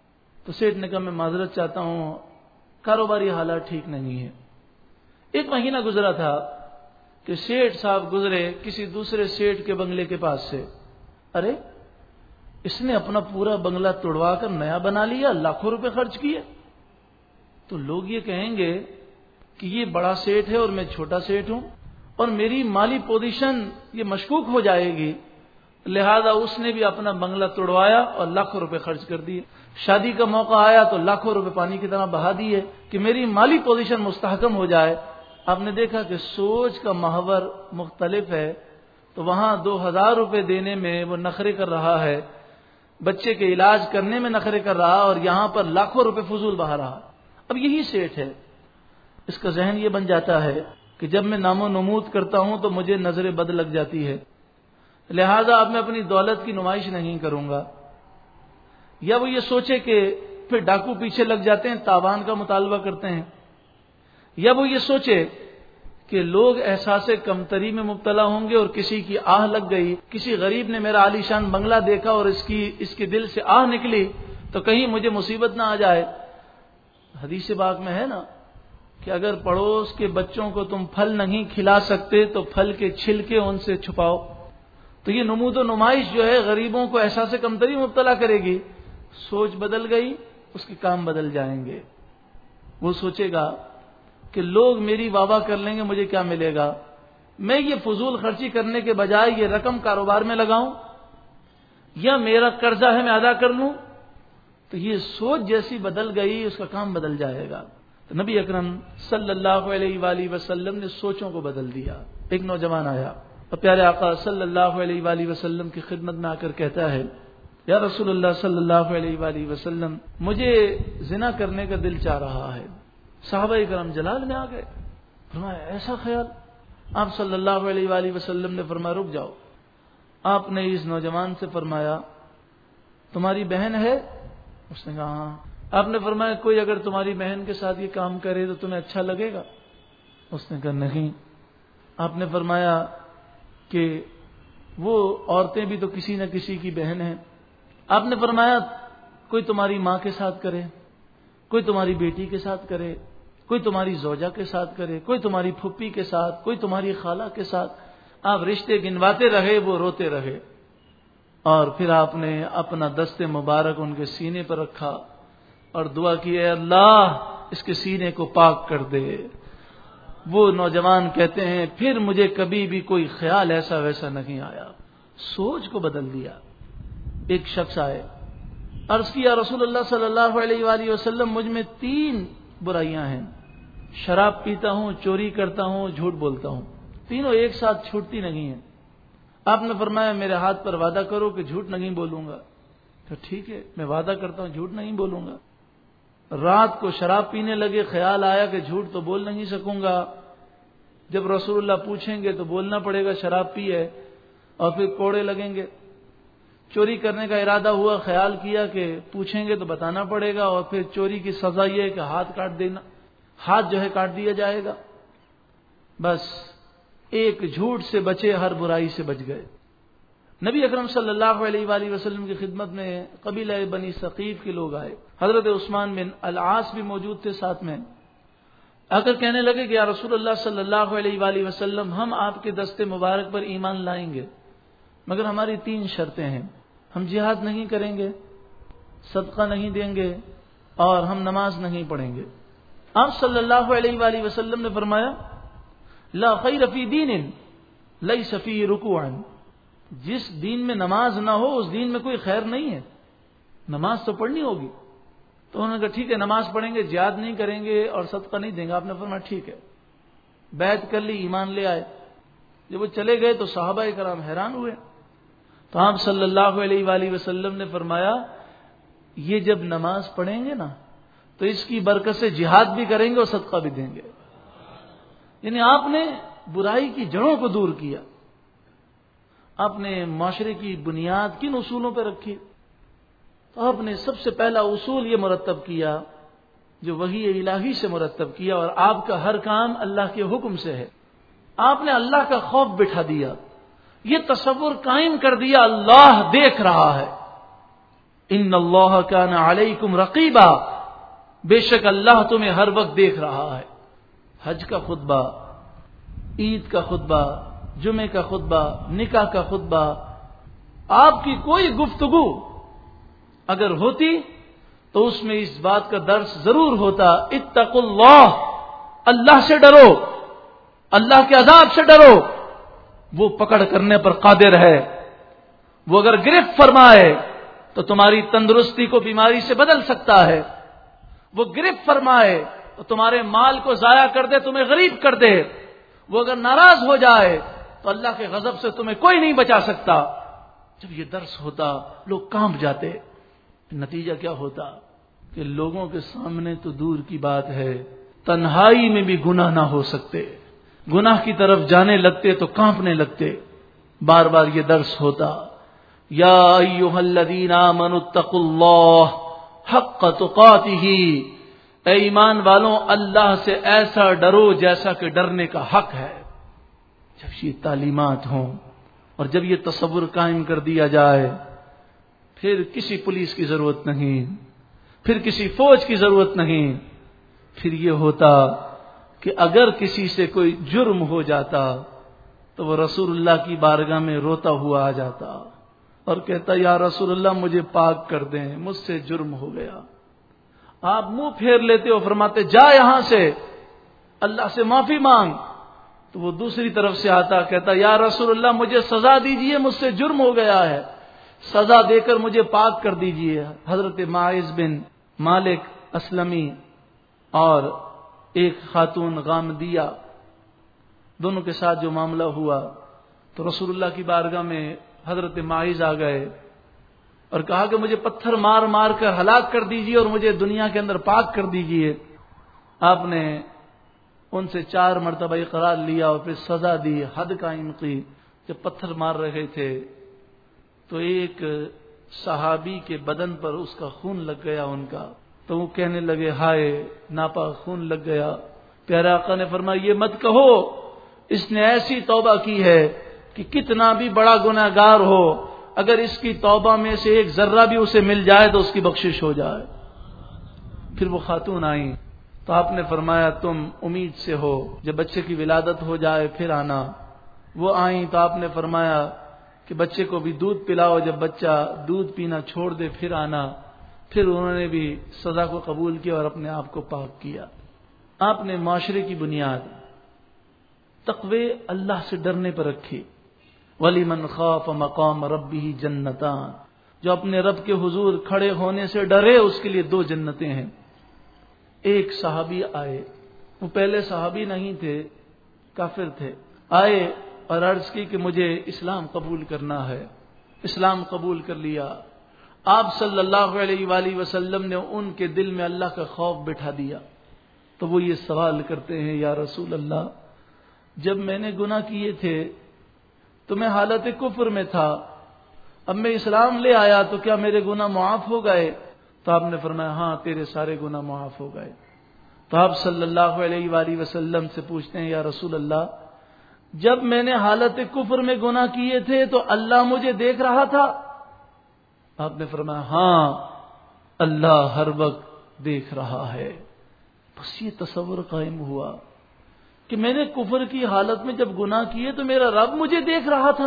تو سیٹھ نے کہا میں معذرت چاہتا ہوں، کاروباری حالات ٹھیک نہیں ہے۔ 1 مہینہ گزرا تھا کہ سیٹھ صاحب گزرے کسی دوسرے سیٹھ کے بنگلے کے پاس سے، ارے اس نے اپنا پورا بنگلہ توڑوا کر نیا بنا لیا، لاکھوں روپے خرچ کیے۔ تو لوگ یہ کہیں گے کہ یہ بڑا سیٹھ ہے اور میں چھوٹا سیٹھ ہوں، اور میری مالی پوزیشن یہ مشکوک ہو جائے گی، لہذا اس نے بھی اپنا بنگلہ توڑوایا اور لاکھوں روپے خرچ کر دیے۔ شادی کا موقع آیا تو لاکھوں روپے پانی کی طرح بہا دیے کہ میری مالی پوزیشن مستحکم ہو جائے۔ آپ نے دیکھا کہ سوچ کا محور مختلف ہے، تو وہاں 2000 روپے دینے میں وہ نخرے کر رہا ہے، بچے کے علاج کرنے میں نخرے کر رہا، اور یہاں پر لاکھوں روپے فضول بہا رہا۔ اب یہی سیٹھ ہے، اس کا ذہن یہ بن جاتا ہے کہ جب میں نام و نمود کرتا ہوں تو مجھے نظر بد لگ جاتی ہے، لہذا اب میں اپنی دولت کی نمائش نہیں کروں گا۔ یا وہ یہ سوچے کہ پھر ڈاکو پیچھے لگ جاتے ہیں، تاوان کا مطالبہ کرتے ہیں، یا وہ یہ سوچے کہ لوگ احساس کمتری میں مبتلا ہوں گے اور کسی کی آہ لگ گئی، کسی غریب نے میرا عالی شان بنگلہ دیکھا اور اس کے دل سے آہ نکلی تو کہیں مجھے مصیبت نہ آ جائے۔ حدیث پاک میں ہے نا کہ اگر پڑوس کے بچوں کو تم پھل نہیں کھلا سکتے تو پھل کے چھلکے ان سے چھپاؤ۔ تو یہ نمود و نمائش جو ہے غریبوں کو احساس کمتری مبتلا کرے گی۔ سوچ بدل گئی، اس کے کام بدل جائیں گے۔ وہ سوچے گا کہ لوگ میری واہ واہ کر لیں گے، مجھے کیا ملے گا، میں یہ فضول خرچی کرنے کے بجائے یہ رقم کاروبار میں لگاؤں، یا میرا قرضہ ہے میں ادا کر لوں۔ تو یہ سوچ جیسی بدل گئی، اس کا کام بدل جائے گا۔ تو نبی اکرم صلی اللہ علیہ وآلہ وسلم نے سوچوں کو بدل دیا۔ ایک نوجوان آیا اور پیارے آقا صلی اللہ علیہ وآلہ وسلم کی خدمت میں آ کر کہتا ہے، یا رسول اللہ صلی اللہ علیہ وآلہ وسلم، مجھے زنا کرنے کا دل چاہ رہا ہے۔ صحابہ کرام جلال میں آ گئے، فرمایا ایسا خیال؟ آپ صلی اللہ علیہ وآلہ وسلم نے فرمایا رک جاؤ۔ آپ نے اس نوجوان سے فرمایا تمہاری بہن ہے؟ اس نے کہا ہاں۔ آپ نے فرمایا کوئی اگر تمہاری بہن کے ساتھ یہ کام کرے تو تمہیں اچھا لگے گا؟ اس نے کہا نہیں۔ آپ نے فرمایا کہ وہ عورتیں بھی تو کسی نہ کسی کی بہن ہیں۔ آپ نے فرمایا کوئی تمہاری ماں کے ساتھ کرے، کوئی تمہاری بیٹی کے ساتھ کرے، کوئی تمہاری زوجہ کے ساتھ کرے، کوئی تمہاری پھپھی کے ساتھ، کوئی تمہاری خالہ کے ساتھ۔ آپ رشتے گنواتے رہے، وہ روتے رہے، اور پھر آپ نے اپنا دست مبارک ان کے سینے پر رکھا اور دعا کی اے اللہ اس کے سینے کو پاک کر دے۔ وہ نوجوان کہتے ہیں پھر مجھے کبھی بھی کوئی خیال ایسا ویسا نہیں آیا، سوچ کو بدل دیا۔ ایک شخص آئے، عرض کیا رسول اللہ صلی اللہ علیہ وآلہ وسلم مجھ میں 3 برائیاں ہیں، شراب پیتا ہوں، چوری کرتا ہوں، جھوٹ بولتا ہوں، تینوں ایک ساتھ چھوٹتی نہیں ہیں۔ آپ نے فرمایا میرے ہاتھ پر وعدہ کرو کہ جھوٹ نہیں بولوں گا۔ تو ٹھیک ہے میں وعدہ کرتا ہوں جھوٹ نہیں بولوں گا۔ رات کو شراب پینے لگے، خیال آیا کہ جھوٹ تو بول نہیں سکوں گا، جب رسول اللہ پوچھیں گے تو بولنا پڑے گا شراب پی ہے، اور پھر کوڑے لگیں گے۔ چوری کرنے کا ارادہ ہوا، خیال کیا کہ پوچھیں گے تو بتانا پڑے گا، اور پھر چوری کی سزا یہ ہے کہ ہاتھ کاٹ دینا، ہاتھ جو ہے کاٹ دیا جائے گا۔ بس ایک جھوٹ سے بچے، ہر برائی سے بچ گئے۔ نبی اکرم صلی اللہ علیہ وآلہ وسلم کی خدمت میں قبیلہ بنی ثقیف کے لوگ آئے، حضرت عثمان بن العاص بھی موجود تھے ساتھ میں، آ کر کہنے لگے کہ یا رسول اللہ صلی اللہ علیہ وآلہ وسلم ہم آپ کے دست مبارک پر ایمان لائیں گے، مگر ہماری 3 شرطیں ہیں، ہم جہاد نہیں کریں گے، صدقہ نہیں دیں گے، اور ہم نماز نہیں پڑھیں گے۔ آپ صلی اللہ علیہ وآلہ وسلم نے فرمایا لا خیر فی دین لیس فیہ رکوع، جس دین میں نماز نہ ہو اس دین میں کوئی خیر نہیں ہے، نماز تو پڑھنی ہوگی۔ تو انہوں نے کہا ٹھیک ہے نماز پڑھیں گے، جہاد نہیں کریں گے اور صدقہ نہیں دیں گے۔ آپ نے فرمایا ٹھیک ہے، بیعت کر لی، ایمان لے آئے۔ جب وہ چلے گئے تو صحابہ کرام حیران ہوئے، تو آپ صلی اللہ علیہ وآلہ وسلم نے فرمایا یہ جب نماز پڑھیں گے نا تو اس کی برکت سے جہاد بھی کریں گے اور صدقہ بھی دیں گے۔ یعنی آپ نے برائی کی جڑوں کو دور کیا، آپ نے معاشرے کی بنیاد کن اصولوں پہ رکھی؟ تو آپ نے سب سے پہلا اصول یہ مرتب کیا جو وحی الہی سے مرتب کیا، اور آپ کا ہر کام اللہ کے حکم سے ہے۔ آپ نے اللہ کا خوف بٹھا دیا، یہ تصور قائم کر دیا اللہ دیکھ رہا ہے، ان اللہ کان علیکم رقیبا، بے شک اللہ تمہیں ہر وقت دیکھ رہا ہے۔ حج کا خطبہ، عید کا خطبہ، جمعے کا خطبہ، نکاح کا خطبہ، آپ کی کوئی گفتگو اگر ہوتی تو اس میں اس بات کا درس ضرور ہوتا، اتقوا اللہ، اللہ سے ڈرو، اللہ کے عذاب سے ڈرو، وہ پکڑ کرنے پر قادر ہے، وہ اگر گرفت فرمائے تو تمہاری تندرستی کو بیماری سے بدل سکتا ہے، وہ گرفت فرمائے تو تمہارے مال کو ضائع کر دے، تمہیں غریب کر دے، وہ اگر ناراض ہو جائے تو اللہ کے غضب سے تمہیں کوئی نہیں بچا سکتا۔ جب یہ درس ہوتا لوگ کانپ جاتے، نتیجہ کیا ہوتا کہ لوگوں کے سامنے تو دور کی بات ہے، تنہائی میں بھی گناہ نہ ہو سکتے، گناہ کی طرف جانے لگتے تو کانپنے لگتے۔ بار بار یہ درس ہوتا، یا ایھا الذین آمنوا اتقوا اللہ حق تقاتہ، اے ایمان والوں اللہ سے ایسا ڈرو جیسا کہ ڈرنے کا حق ہے۔ جب یہ تعلیمات ہوں اور جب یہ تصور قائم کر دیا جائے، پھر کسی پولیس کی ضرورت نہیں، پھر کسی فوج کی ضرورت نہیں، پھر یہ ہوتا کہ اگر کسی سے کوئی جرم ہو جاتا تو وہ رسول اللہ کی بارگاہ میں روتا ہوا آ جاتا اور کہتا یا رسول اللہ مجھے پاک کر دیں، مجھ سے جرم ہو گیا۔ آپ منہ پھیر لیتے اور فرماتے جا یہاں سے، اللہ سے معافی مانگ، تو وہ دوسری طرف سے آتا کہتا یا رسول اللہ مجھے سزا دیجئے، مجھ سے جرم ہو گیا ہے، سزا دے کر مجھے پاک کر دیجئے۔ حضرت معاذ بن مالک اسلمی اور ایک خاتون غامدیہ، دونوں کے ساتھ جو معاملہ ہوا تو رسول اللہ کی بارگاہ میں حضرت معاذ آ گئے اور کہا کہ مجھے پتھر مار مار کر ہلاک کر دیجئے اور مجھے دنیا کے اندر پاک کر دیجئے۔ آپ نے ان سے 4 مرتبہ اقرار لیا اور پھر سزا دی، حد قائم کی۔ جب پتھر مار رہے تھے تو ایک صحابی کے بدن پر اس کا خون لگ گیا ان کا، تو وہ کہنے لگے ہائے ناپاک خون لگ گیا۔ پیارے آقا نے فرمایا یہ مت کہو، اس نے ایسی توبہ کی ہے کہ کتنا بھی بڑا گناہ گار ہو، اگر اس کی توبہ میں سے ایک ذرہ بھی اسے مل جائے تو اس کی بخشش ہو جائے۔ پھر وہ خاتون آئیں تو آپ نے فرمایا تم امید سے ہو، جب بچے کی ولادت ہو جائے پھر آنا۔ وہ آئیں تو آپ نے فرمایا کہ بچے کو بھی دودھ پلاؤ، جب بچہ دودھ پینا چھوڑ دے پھر آنا۔ پھر انہوں نے بھی سزا کو قبول کیا اور اپنے آپ کو پاک کیا۔ آپ نے معاشرے کی بنیاد تقوی اللہ سے ڈرنے پر رکھی۔ وَلِمَنْ خَافَ مَقَامَ رَبِّهِ جَنَّتَانِ، جو اپنے رب کے حضور کھڑے ہونے سے ڈرے اس کے لیے 2 جنتیں ہیں۔ ایک صحابی آئے، وہ پہلے صحابی نہیں تھے، کافر تھے، آئے اور عرض کی کہ مجھے اسلام قبول کرنا ہے۔ اسلام قبول کر لیا۔ آپ صلی اللہ علیہ وآلہ وسلم نے ان کے دل میں اللہ کا خوف بٹھا دیا، تو وہ یہ سوال کرتے ہیں یا رسول اللہ جب میں نے گناہ کیے تھے تو میں حالت کفر میں تھا، اب میں اسلام لے آیا تو کیا میرے گناہ معاف ہو گئے؟ تو آپ نے فرمایا ہاں تیرے سارے گناہ معاف ہو گئے۔ تو آپ صلی اللہ علیہ وآلہ وسلم سے پوچھتے ہیں یا رسول اللہ جب میں نے حالت کفر میں گناہ کیے تھے تو اللہ مجھے دیکھ رہا تھا؟ آپ نے فرمایا ہاں اللہ ہر وقت دیکھ رہا ہے۔ بس یہ تصور قائم ہوا کہ میں نے کفر کی حالت میں جب گناہ کیے تو میرا رب مجھے دیکھ رہا تھا،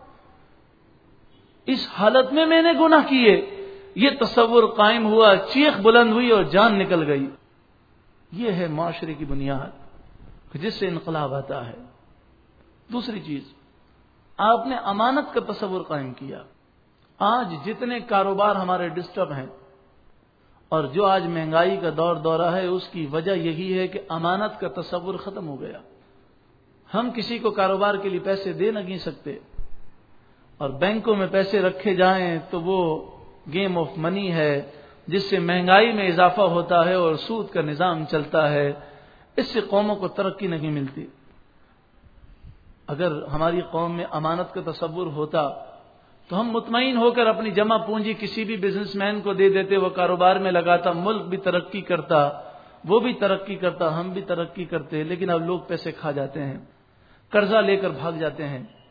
اس حالت میں نے گناہ کیے۔ یہ تصور قائم ہوا، چیخ بلند ہوئی اور جان نکل گئی۔ یہ ہے معاشرے کی بنیاد جس سے انقلاب آتا ہے۔ دوسری چیز، آپ نے امانت کا تصور قائم کیا۔ آج جتنے کاروبار ہمارے ڈسٹرب ہیں اور جو آج مہنگائی کا دورہ ہے اس کی وجہ یہی ہے کہ امانت کا تصور ختم ہو گیا۔ ہم کسی کو کاروبار کے لیے پیسے دے نہیں سکتے، اور بینکوں میں پیسے رکھے جائیں تو وہ گیم آف منی ہے جس سے مہنگائی میں اضافہ ہوتا ہے اور سود کا نظام چلتا ہے، اس سے قوموں کو ترقی نہیں ملتی۔ اگر ہماری قوم میں امانت کا تصور ہوتا تو ہم مطمئن ہو کر اپنی جمع پونجی کسی بھی بزنس مین کو دے دیتے، وہ کاروبار میں لگاتا، ملک بھی ترقی کرتا، وہ بھی ترقی کرتا، ہم بھی ترقی کرتے۔ لیکن اب لوگ پیسے کھا جاتے ہیں، قرضہ لے کر بھاگ جاتے ہیں،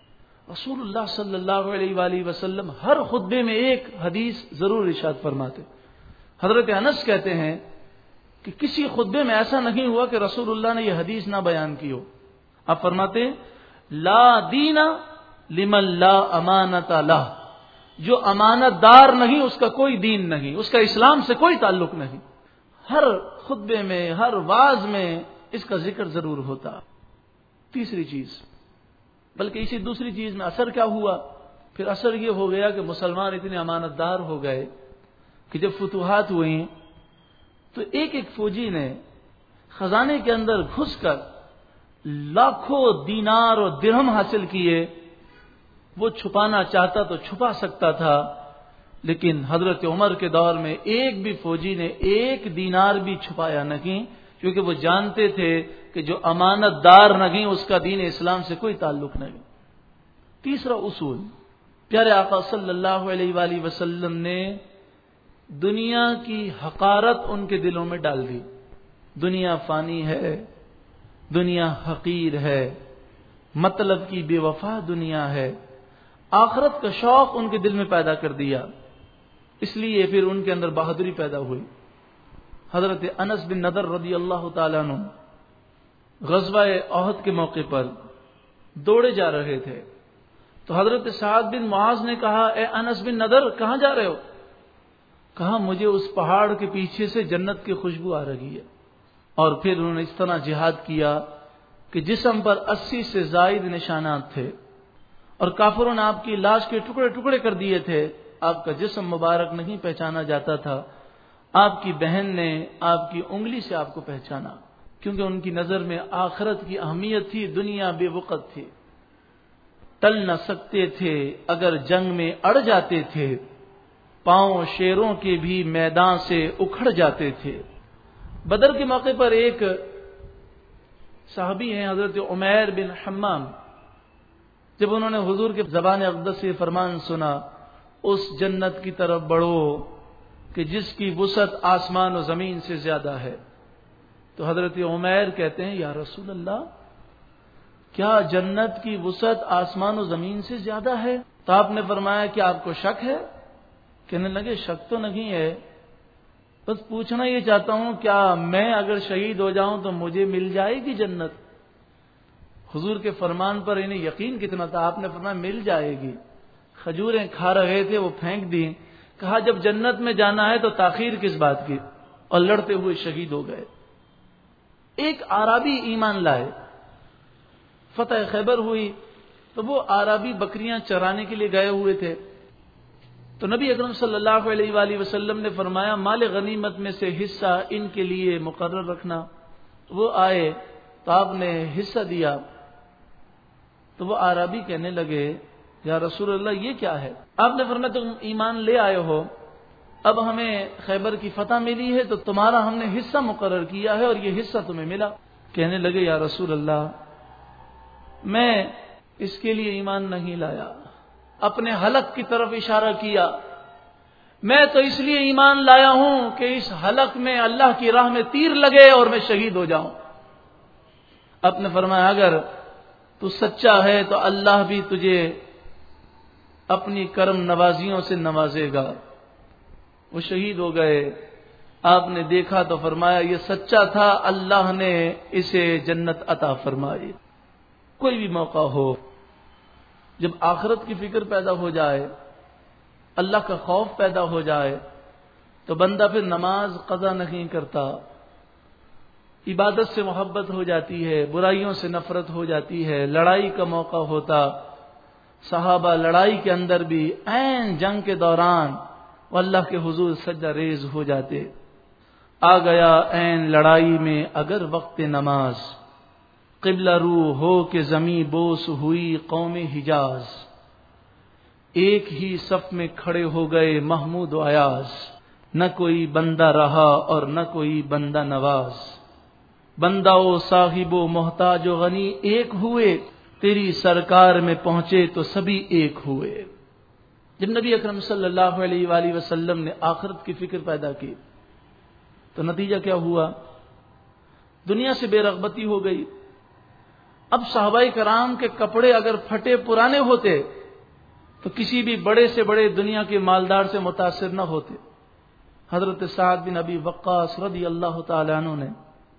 رسول اللہ صلی اللہ علیہ وآلہ وسلم ہر خطبے میں ایک حدیث ضرور ارشاد فرماتے. حضرت انس کہتے ہیں کہ کسی خطبے میں ایسا نہیں ہوا کہ رسول اللہ نے یہ حدیث نہ بیان کی ہو. آپ فرماتے لا دین لمن لا امانت لہ، جو امانت دار نہیں اس کا کوئی دین نہیں، اس کا اسلام سے کوئی تعلق نہیں. ہر خطبے میں، ہر واعظ میں اس کا ذکر ضرور ہوتا. تیسری چیز، بلکہ اسی دوسری چیز میں اثر کیا ہوا؟ پھر اثر یہ ہو گیا کہ مسلمان اتنے امانت دار ہو گئے کہ جب فتوحات ہوئیں تو ایک ایک فوجی نے خزانے کے اندر گھس کر لاکھوں دینار اور درہم حاصل کیے. وہ چھپانا چاہتا تو چھپا سکتا تھا، لیکن حضرت عمر کے دور میں ایک بھی فوجی نے ایک دینار بھی چھپایا نہیں، کیونکہ وہ جانتے تھے کہ جو امانت دار نہیں اس کا دین اسلام سے کوئی تعلق نہیں. تیسرا اصول، پیارے آقا صلی اللہ علیہ وآلہ وسلم نے دنیا کی حقارت ان کے دلوں میں ڈال دی. دنیا فانی ہے، دنیا حقیر ہے، مطلب کی بے وفا دنیا ہے. آخرت کا شوق ان کے دل میں پیدا کر دیا، اس لیے پھر ان کے اندر بہادری پیدا ہوئی. حضرت انس بن نضر رضی اللہ تعالیٰ عنہ غزوہ احد کے موقع پر دوڑے جا رہے تھے تو حضرت سعد بن معاذ نے کہا اے انس بن نضر کہاں جا رہے ہو؟ کہا مجھے اس پہاڑ کے پیچھے سے جنت کی خوشبو آ رہی ہے. اور پھر انہوں نے اس طرح جہاد کیا کہ جسم پر 80 سے زائد نشانات تھے اور کافروں نے آپ کی لاش کے ٹکڑے ٹکڑے کر دیے تھے. آپ کا جسم مبارک نہیں پہچانا جاتا تھا. آپ کی بہن نے آپ کی انگلی سے آپ کو پہچانا، کیونکہ ان کی نظر میں آخرت کی اہمیت تھی، دنیا بے وقت تھی. ٹل نہ سکتے تھے اگر جنگ میں اڑ جاتے تھے، پاؤں شیروں کے بھی میدان سے اکھڑ جاتے تھے. بدر کے موقع پر ایک صحابی ہیں حضرت عمیر بن حمام، جب انہوں نے حضور کے زبان اقدس سے فرمان سنا اس جنت کی طرف بڑھو کہ جس کی وسعت آسمان و زمین سے زیادہ ہے، تو حضرت عمیر کہتے ہیں یا رسول اللہ کیا جنت کی وسعت آسمان و زمین سے زیادہ ہے؟ تو آپ نے فرمایا کہ آپ کو شک ہے؟ کہنے لگے شک تو نہیں ہے، بس پوچھنا یہ چاہتا ہوں کیا میں اگر شہید ہو جاؤں تو مجھے مل جائے گی جنت؟ حضور کے فرمان پر انہیں یقین کتنا تھا. آپ نے فرمایا مل جائے گی. کھجوریں کھا رہے تھے وہ پھینک دی. کہا جب جنت میں جانا ہے تو تاخیر کس بات کی، اور لڑتے ہوئے شہید ہو گئے. ایک اعرابی ایمان لائے، فتح خیبر ہوئی تو وہ اعرابی بکریاں چرانے کے لیے گئے ہوئے تھے. تو نبی اکرم صلی اللہ علیہ وآلہ وسلم نے فرمایا مال غنیمت میں سے حصہ ان کے لیے مقرر رکھنا. وہ آئے تو آپ نے حصہ دیا. تو وہ اعرابی کہنے لگے یا رسول اللہ یہ کیا ہے؟ آپ نے فرمایا تم ایمان لے آئے ہو، اب ہمیں خیبر کی فتح ملی ہے تو تمہارا ہم نے حصہ مقرر کیا ہے اور یہ حصہ تمہیں ملا. کہنے لگے یا رسول اللہ میں اس کے لیے ایمان نہیں لایا. اپنے حلق کی طرف اشارہ کیا، میں تو اس لیے ایمان لایا ہوں کہ اس حلق میں اللہ کی راہ میں تیر لگے اور میں شہید ہو جاؤں. آپ نے فرمایا اگر تو سچا ہے تو اللہ بھی تجھے اپنی کرم نوازیوں سے نوازے گا. وہ شہید ہو گئے. آپ نے دیکھا تو فرمایا یہ سچا تھا، اللہ نے اسے جنت عطا فرمائی. کوئی بھی موقع ہو جب آخرت کی فکر پیدا ہو جائے، اللہ کا خوف پیدا ہو جائے تو بندہ پھر نماز قضا نہیں کرتا، عبادت سے محبت ہو جاتی ہے، برائیوں سے نفرت ہو جاتی ہے. لڑائی کا موقع ہوتا، صحابہ لڑائی کے اندر بھی عین جنگ کے دوران وہ اللہ کے حضور سجدہ ریز ہو جاتے. آ گیا عین لڑائی میں اگر وقت نماز، قبلہ رو ہو کہ زمیں بوس ہوئی قوم حجاز. ایک ہی صف میں کھڑے ہو گئے محمود و ایاز. نہ کوئی بندہ رہا اور نہ کوئی بندہ نواز. بندہ و صاحب و محتاج و غنی ایک ہوئے، تیری سرکار میں پہنچے تو سبھی ایک ہوئے. جب نبی اکرم صلی اللہ علیہ وآلہ وسلم نے آخرت کی فکر پیدا کی تو نتیجہ کیا ہوا؟ دنیا سے بے رغبتی ہو گئی. اب صحابہ کرام کے کپڑے اگر پھٹے پرانے ہوتے تو کسی بھی بڑے سے بڑے دنیا کے مالدار سے متاثر نہ ہوتے. حضرت سعد بن ابی وقاص رضی اللہ تعالی عنہ نے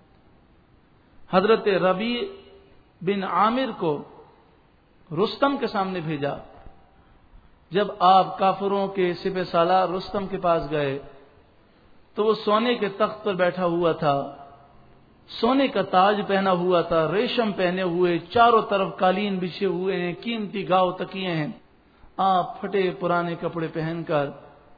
حضرت ربیع بن عامر کو رستم کے سامنے بھیجا. جب آپ کافروں کے سپہ سالار رستم کے پاس گئے تو وہ سونے کے تخت پر بیٹھا ہوا تھا، سونے کا تاج پہنا ہوا تھا، ریشم پہنے ہوئے، چاروں طرف قالین بچھے ہوئے ہیں، قیمتی گاؤ تکیے ہیں. آپ پھٹے پرانے کپڑے پہن کر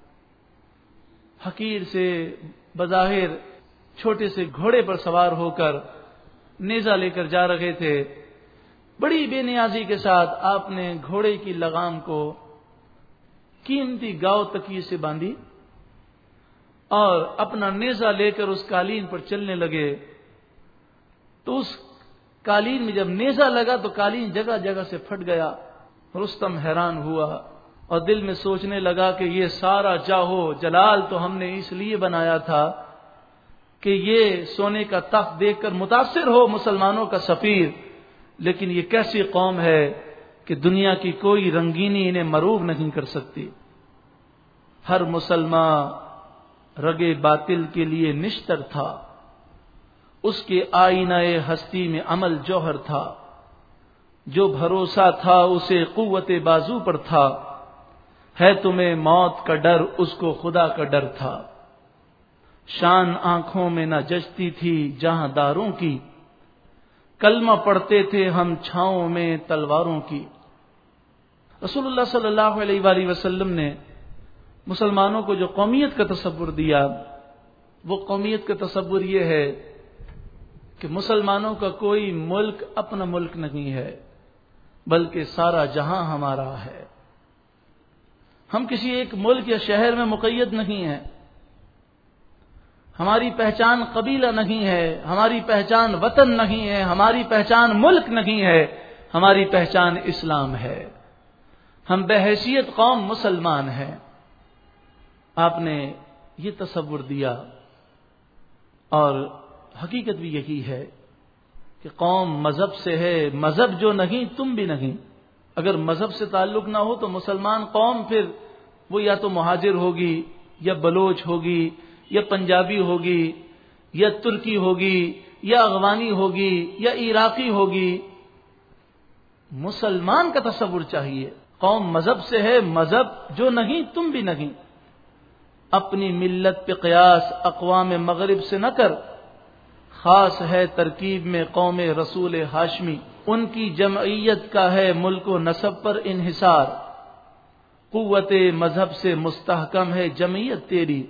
حقیر سے بظاہر چھوٹے سے گھوڑے پر سوار ہو کر نیزہ لے کر جا رہے تھے. بڑی بے نیازی کے ساتھ آپ نے گھوڑے کی لگام کو قیمتی گاؤ تکیے سے باندھی اور اپنا نیزہ لے کر اس قالین پر چلنے لگے. تو اس قالین میں جب نیزہ لگا تو قالین جگہ جگہ سے پھٹ گیا. رستم حیران ہوا اور دل میں سوچنے لگا کہ یہ سارا جاہو جلال تو ہم نے اس لیے بنایا تھا کہ یہ سونے کا تخت دیکھ کر متاثر ہو مسلمانوں کا سفیر، لیکن یہ کیسی قوم ہے کہ دنیا کی کوئی رنگینی انہیں مروب نہیں کر سکتی. ہر مسلمان رگے باطل کے لیے نشتر تھا، اس کے آئینہ ہستی میں عمل جوہر تھا. جو بھروسہ تھا اسے قوت بازو پر تھا، ہے تمہیں موت کا ڈر اس کو خدا کا ڈر تھا. شان آنکھوں میں نہ جچتی تھی جہاں داروں کی، کلمہ پڑھتے تھے ہم چھاؤں میں تلواروں کی. رسول اللہ صلی اللہ علیہ وآلہ وسلم نے مسلمانوں کو جو قومیت کا تصور دیا، وہ قومیت کا تصور یہ ہے کہ مسلمانوں کا کوئی ملک اپنا ملک نہیں ہے، بلکہ سارا جہاں ہمارا ہے. ہم کسی ایک ملک یا شہر میں مقید نہیں ہیں. ہماری پہچان قبیلہ نہیں ہے، ہماری پہچان وطن نہیں ہے، ہماری پہچان ملک نہیں ہے، ہماری پہچان اسلام ہے. ہم بحیثیت قوم مسلمان ہیں. آپ نے یہ تصور دیا اور حقیقت بھی یہی ہے کہ قوم مذہب سے ہے، مذہب جو نہیں تم بھی نہیں. اگر مذہب سے تعلق نہ ہو تو مسلمان قوم پھر وہ یا تو مہاجر ہوگی یا بلوچ ہوگی یا پنجابی ہوگی یا ترکی ہوگی یا افغانی ہوگی یا عراقی ہوگی. مسلمان کا تصور چاہیے. قوم مذہب سے ہے، مذہب جو نہیں تم بھی نہیں. اپنی ملت پہ قیاس اقوام مغرب سے نہ کر، خاص ہے ترکیب میں قوم رسول ہاشمی. ان کی جمعیت کا ہے ملک و نسب پر انحصار، قوت مذہب سے مستحکم ہے جمعیت تیری.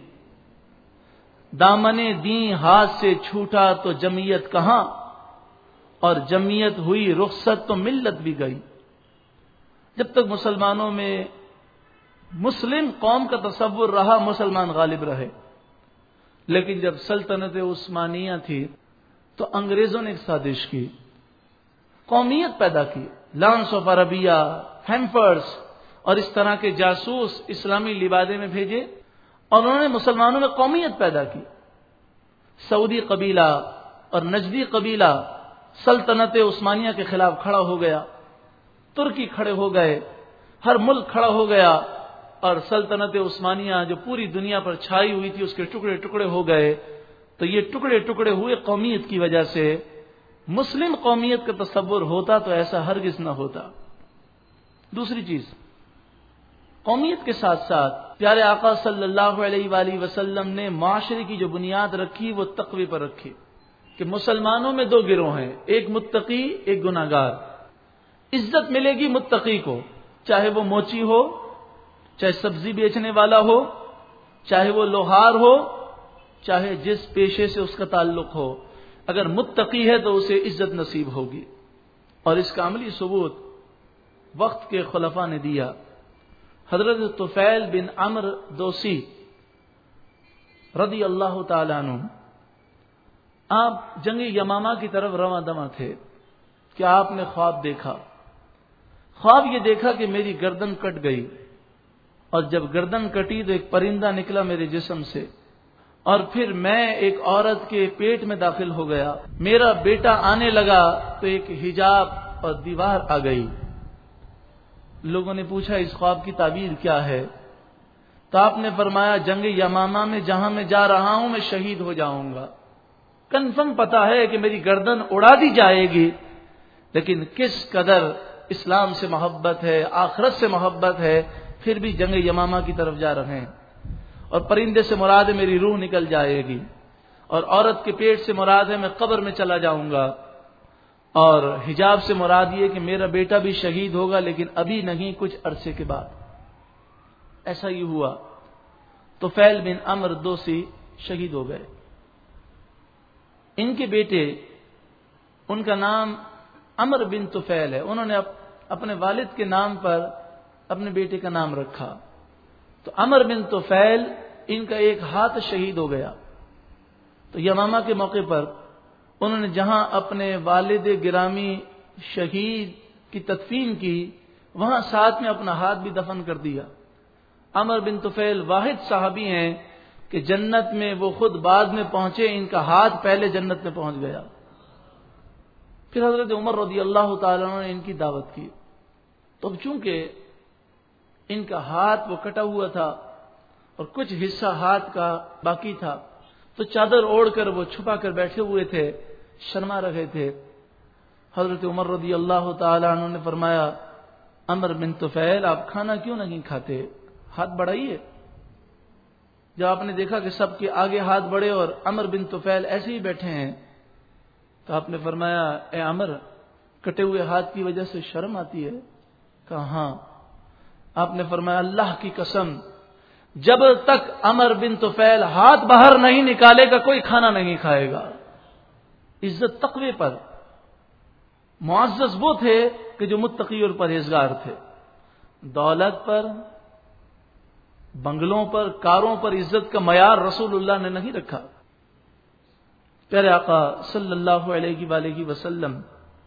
دامن دین ہاتھ سے چھوٹا تو جمعیت کہاں، اور جمعیت ہوئی رخصت تو ملت بھی گئی. جب تک مسلمانوں میں مسلم قوم کا تصور رہا مسلمان غالب رہے. لیکن جب سلطنت عثمانیہ تھی تو انگریزوں نے ایک سازش کی، قومیت پیدا کی. لانس آف عربیہ، ہیمفرز اور اس طرح کے جاسوس اسلامی لبادے میں بھیجے اور انہوں نے مسلمانوں میں قومیت پیدا کی. سعودی قبیلہ اور نجدی قبیلہ سلطنت عثمانیہ کے خلاف کھڑا ہو گیا، ترکی کھڑے ہو گئے، ہر ملک کھڑا ہو گیا اور سلطنت عثمانیہ جو پوری دنیا پر چھائی ہوئی تھی اس کے ٹکڑے ٹکڑے ہو گئے. تو یہ ٹکڑے ٹکڑے ہوئے قومیت کی وجہ سے. مسلم قومیت کا تصور ہوتا تو ایسا ہرگز نہ ہوتا. دوسری چیز، قومیت کے ساتھ ساتھ پیارے آقا صلی اللہ علیہ وآلہ وسلم نے معاشرے کی جو بنیاد رکھی وہ تقوی پر رکھی کہ مسلمانوں میں دو گروہ ہیں، ایک متقی ایک گناہگار. عزت ملے گی متقی کو، چاہے وہ موچی ہو، چاہے سبزی بیچنے والا ہو، چاہے وہ لوہار ہو، چاہے جس پیشے سے اس کا تعلق ہو. اگر متقی ہے تو اسے عزت نصیب ہوگی. اور اس کا عملی ثبوت وقت کے خلفاء نے دیا. حضرت طفیل بن عمرو دوسی رضی اللہ تعالی عنہ، آپ جنگ یمامہ کی طرف رواں دواں تھے کہ آپ نے خواب دیکھا. خواب یہ دیکھا کہ میری گردن کٹ گئی، اور جب گردن کٹی تو ایک پرندہ نکلا میرے جسم سے اور پھر میں ایک عورت کے پیٹ میں داخل ہو گیا. میرا بیٹا آنے لگا تو ایک حجاب اور دیوار آ گئی. لوگوں نے پوچھا اس خواب کی تعبیر کیا ہے؟ تو آپ نے فرمایا جنگ یمامہ میں جہاں میں جا رہا ہوں میں شہید ہو جاؤں گا. کنفرم پتا ہے کہ میری گردن اڑا دی جائے گی، لیکن کس قدر اسلام سے محبت ہے، آخرت سے محبت ہے، پھر بھی جنگ یمامہ کی طرف جا رہے ہیں. اور پرندے سے مراد ہے میری روح نکل جائے گی، اور عورت کے پیٹ سے مراد ہے میں قبر میں چلا جاؤں گا، اور حجاب سے مراد یہ کہ میرا بیٹا بھی شہید ہوگا، لیکن ابھی نہیں، کچھ عرصے کے بعد. ایسا ہی ہوا. طفیل بن عمرو دوسی شہید ہو گئے. ان کے بیٹے، ان کا نام عمرو بن طفیل ہے، انہوں نے اپنے والد کے نام پر اپنے بیٹے کا نام رکھا. تو عمرو بن طفیل ان کا ایک ہاتھ شہید ہو گیا. تو یمامہ کے موقع پر انہوں نے جہاں اپنے والد گرامی شہید کی تدفین کی، وہاں ساتھ میں اپنا ہاتھ بھی دفن کر دیا. عمرو بن طفیل واحد صحابی ہیں کہ جنت میں وہ خود بعد میں پہنچے، ان کا ہاتھ پہلے جنت میں پہنچ گیا. پھر حضرت عمر رضی اللہ تعالیٰ عنہ نے ان کی دعوت کی. تو چونکہ ان کا ہاتھ وہ کٹا ہوا تھا اور کچھ حصہ ہاتھ کا باقی تھا، تو چادر اوڑھ کر وہ چھپا کر بیٹھے ہوئے تھے، شرما رہے تھے. حضرت عمر رضی اللہ تعالیٰ عنہ نے فرمایا عمرو بن طفیل آپ کھانا کیوں نہیں کھاتے، ہاتھ بڑھائیے. جب آپ نے دیکھا کہ سب کے آگے ہاتھ بڑھے اور عمرو بن طفیل ایسے ہی بیٹھے ہیں، تو آپ نے فرمایا اے عمر، کٹے ہوئے ہاتھ کی وجہ سے شرم آتی ہے؟ کہا ہاں. آپ نے فرمایا اللہ کی قسم، جب تک عمرو بن طفیل ہاتھ باہر نہیں نکالے گا کوئی کھانا نہیں کھائے گا. عزت تقوی پر. معزز وہ تھے کہ جو متقی اور پرہیزگار تھے. دولت پر، بنگلوں پر، کاروں پر عزت کا معیار رسول اللہ نے نہیں رکھا. پیارے آقا صلی اللہ علیہ وآلہ وسلم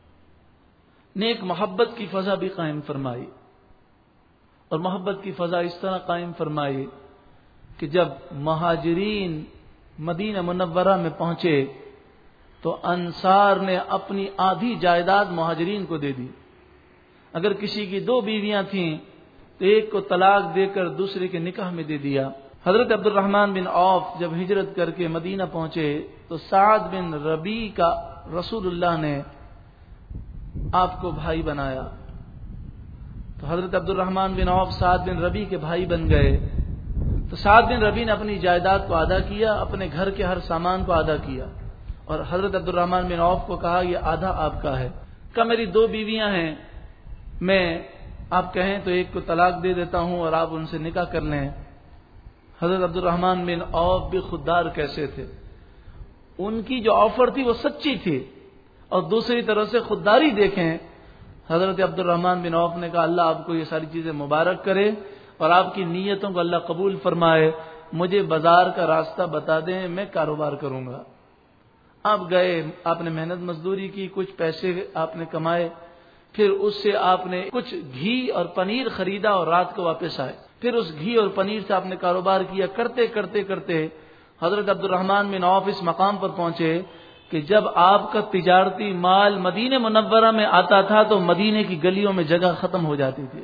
نے ایک محبت کی فضا بھی قائم فرمائی، اور محبت کی فضا اس طرح قائم فرمائی کہ جب مہاجرین مدینہ منورہ میں پہنچے تو انصار نے اپنی آدھی جائیداد مہاجرین کو دے دی. اگر کسی کی 2 بیویاں تھیں تو ایک کو طلاق دے کر دوسرے کے نکاح میں دے دیا. حضرت عبد الرحمن بن عوف جب ہجرت کر کے مدینہ پہنچے تو سعد بن ربیع کا رسول اللہ نے آپ کو بھائی بنایا. تو حضرت عبد الرحمن بن عوف سعد بن ربیع کے بھائی بن گئے. تو سعد بن ربیع نے اپنی جائیداد کو ادا کیا، اپنے گھر کے ہر سامان کو ادا کیا، اور حضرت عبد الرحمن بن عوف کو کہا یہ آدھا آپ کا ہے. کہ میری 2 بیویاں ہیں، میں آپ کہیں تو ایک کو طلاق دے دیتا ہوں اور آپ ان سے نکاح کر لیں. حضرت عبد الرحمن بن عوف بھی خوددار کیسے تھے، ان کی جو آفر تھی وہ سچی تھی، اور دوسری طرف سے خودداری دیکھیں. حضرت عبد الرحمن بن عوف نے کہا اللہ آپ کو یہ ساری چیزیں مبارک کرے اور آپ کی نیتوں کو اللہ قبول فرمائے، مجھے بازار کا راستہ بتا دیں، میں کاروبار کروں گا. آپ گئے، آپ نے محنت مزدوری کی، کچھ پیسے آپ نے کمائے، پھر اس سے آپ نے کچھ گھی اور پنیر خریدا اور رات کو واپس آئے. پھر اس گھی اور پنیر سے آپ نے کاروبار کیا. کرتے کرتے کرتے حضرت عبد الرحمن بن عوف اس مقام پر پہنچے کہ جب آپ کا تجارتی مال مدینہ منورہ میں آتا تھا تو مدینے کی گلیوں میں جگہ ختم ہو جاتی تھی.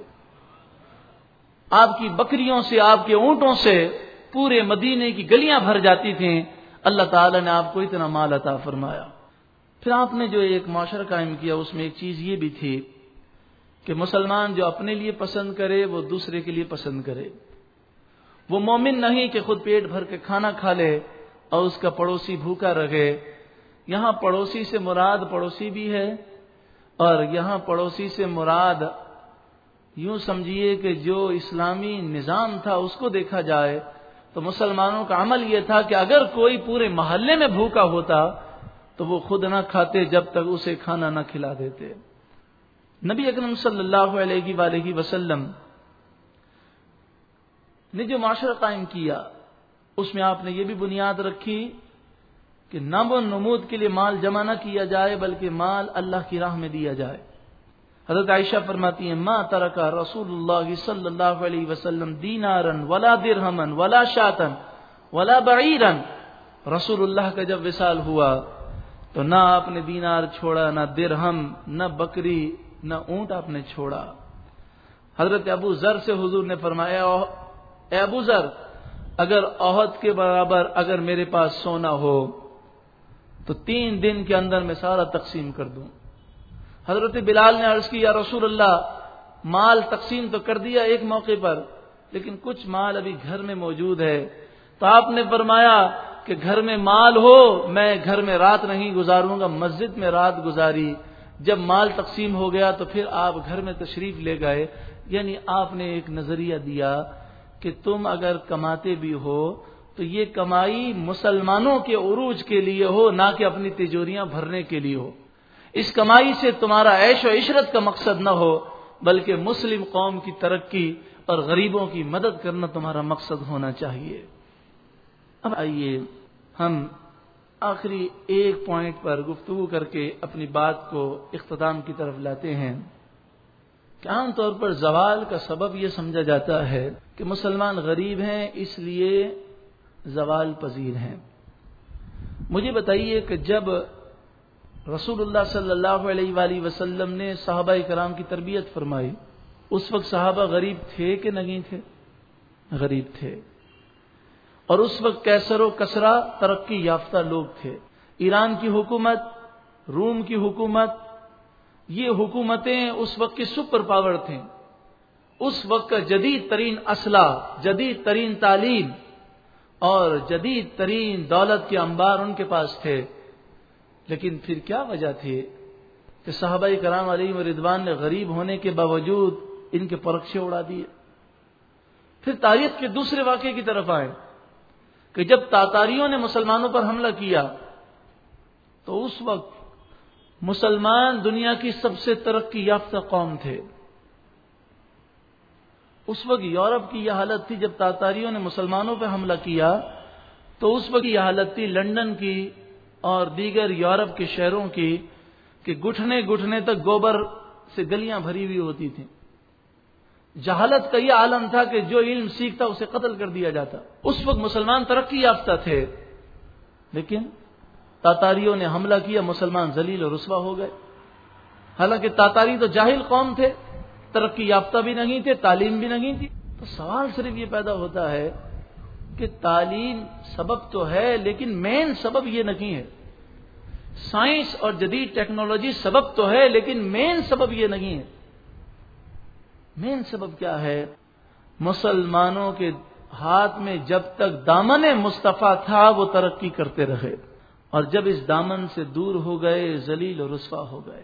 آپ کی بکریوں سے، آپ کے اونٹوں سے پورے مدینے کی گلیاں بھر جاتی تھیں. اللہ تعالی نے آپ کو اتنا مال عطا فرمایا. پھر آپ نے جو ایک معاشرہ قائم کیا اس میں ایک چیز یہ بھی تھی کہ مسلمان جو اپنے لیے پسند کرے وہ دوسرے کے لیے پسند کرے. وہ مومن نہیں کہ خود پیٹ بھر کے کھانا کھا لے اور اس کا پڑوسی بھوکا رہے. یہاں پڑوسی سے مراد پڑوسی بھی ہے، اور یہاں پڑوسی سے مراد یوں سمجھیے کہ جو اسلامی نظام تھا اس کو دیکھا جائے تو مسلمانوں کا عمل یہ تھا کہ اگر کوئی پورے محلے میں بھوکا ہوتا تو وہ خود نہ کھاتے جب تک اسے کھانا نہ کھلا دیتے. نبی اکرم صلی اللہ علیہ وآلہ وسلم نے جو معاشرہ قائم کیا اس میں آپ نے یہ بھی بنیاد رکھی کہ نام و نمود کے لیے مال جمع نہ کیا جائے بلکہ مال اللہ کی راہ میں دیا جائے. حضرت عائشہ فرماتی ہیں ما ترک رسول اللہ صلی اللہ علیہ وسلم دینارا ولا درہما ولا شاتا ولا بعیرا رسول اللہ کا جب وصال ہوا تو نہ آپ نے دینار چھوڑا، نہ درہم، نہ بکری، نہ اونٹ آپ نے چھوڑا۔ حضرت ابو ذر سے حضور نے فرمایا، اے ابو ذر، اگر احد کے برابر اگر میرے پاس سونا ہو تو 3 دن کے اندر میں سارا تقسیم کر دوں۔ حضرت بلال نے عرض کی، یا رسول اللہ، مال تقسیم تو کر دیا ایک موقع پر، لیکن کچھ مال ابھی گھر میں موجود ہے۔ تو آپ نے فرمایا کہ گھر میں مال ہو، میں گھر میں رات نہیں گزاروں گا، مسجد میں رات گزاری۔ جب مال تقسیم ہو گیا تو پھر آپ گھر میں تشریف لے گئے، یعنی آپ نے ایک نظریہ دیا کہ تم اگر کماتے بھی ہو تو یہ کمائی مسلمانوں کے عروج کے لیے ہو، نہ کہ اپنی تجوریاں بھرنے کے لیے ہو۔ اس کمائی سے تمہارا عیش و عشرت کا مقصد نہ ہو، بلکہ مسلم قوم کی ترقی اور غریبوں کی مدد کرنا تمہارا مقصد ہونا چاہیے۔ اب آئیے ہم آخری ایک پوائنٹ پر گفتگو کر کے اپنی بات کو اختتام کی طرف لاتے ہیں کہ عام طور پر زوال کا سبب یہ سمجھا جاتا ہے کہ مسلمان غریب ہیں اس لیے زوال پذیر ہیں۔ مجھے بتائیے کہ جب رسول اللہ صلی اللہ علیہ وآلہ وسلم نے صحابہ کرام کی تربیت فرمائی، اس وقت صحابہ غریب تھے کہ نہیں تھے؟ غریب تھے، اور اس وقت کیسر و کسرا ترقی یافتہ لوگ تھے۔ ایران کی حکومت، روم کی حکومت، یہ حکومتیں اس وقت کی سپر پاور تھیں۔ اس وقت کا جدید ترین اسلحہ، جدید ترین تعلیم اور جدید ترین دولت کے انبار ان کے پاس تھے، لیکن پھر کیا وجہ تھی کہ صحابہ کرام علیہم رضوان نے غریب ہونے کے باوجود ان کے پرخشے اڑا دیے؟ پھر تاریخ کے دوسرے واقعے کی طرف آئے کہ جب تاتاریوں نے مسلمانوں پر حملہ کیا تو اس وقت مسلمان دنیا کی سب سے ترقی یافتہ قوم تھے۔ اس وقت یورپ کی یہ حالت تھی، جب تاتاریوں نے مسلمانوں پر حملہ کیا تو اس وقت یہ حالت تھی لندن کی اور دیگر یورپ کے شہروں کی کہ گھٹنے گھٹنے تک گوبر سے گلیاں بھری ہوئی ہوتی تھیں۔ جہالت کا یہ عالم تھا کہ جو علم سیکھتا اسے قتل کر دیا جاتا۔ اس وقت مسلمان ترقی یافتہ تھے، لیکن تاتاریوں نے حملہ کیا، مسلمان ذلیل و رسوا ہو گئے۔ حالانکہ تاتاری تو جاہل قوم تھے، ترقی یافتہ بھی نہیں تھے، تعلیم بھی نہیں تھی۔ تو سوال صرف یہ پیدا ہوتا ہے کہ تعلیم سبب تو ہے، لیکن مین سبب یہ نہیں ہے۔ سائنس اور جدید ٹیکنالوجی سبب تو ہے، لیکن مین سبب یہ نہیں ہے۔ مین سبب کیا ہے؟ مسلمانوں کے ہاتھ میں جب تک دامن مصطفیٰ تھا وہ ترقی کرتے رہے، اور جب اس دامن سے دور ہو گئے ذلیل و رسوا ہو گئے۔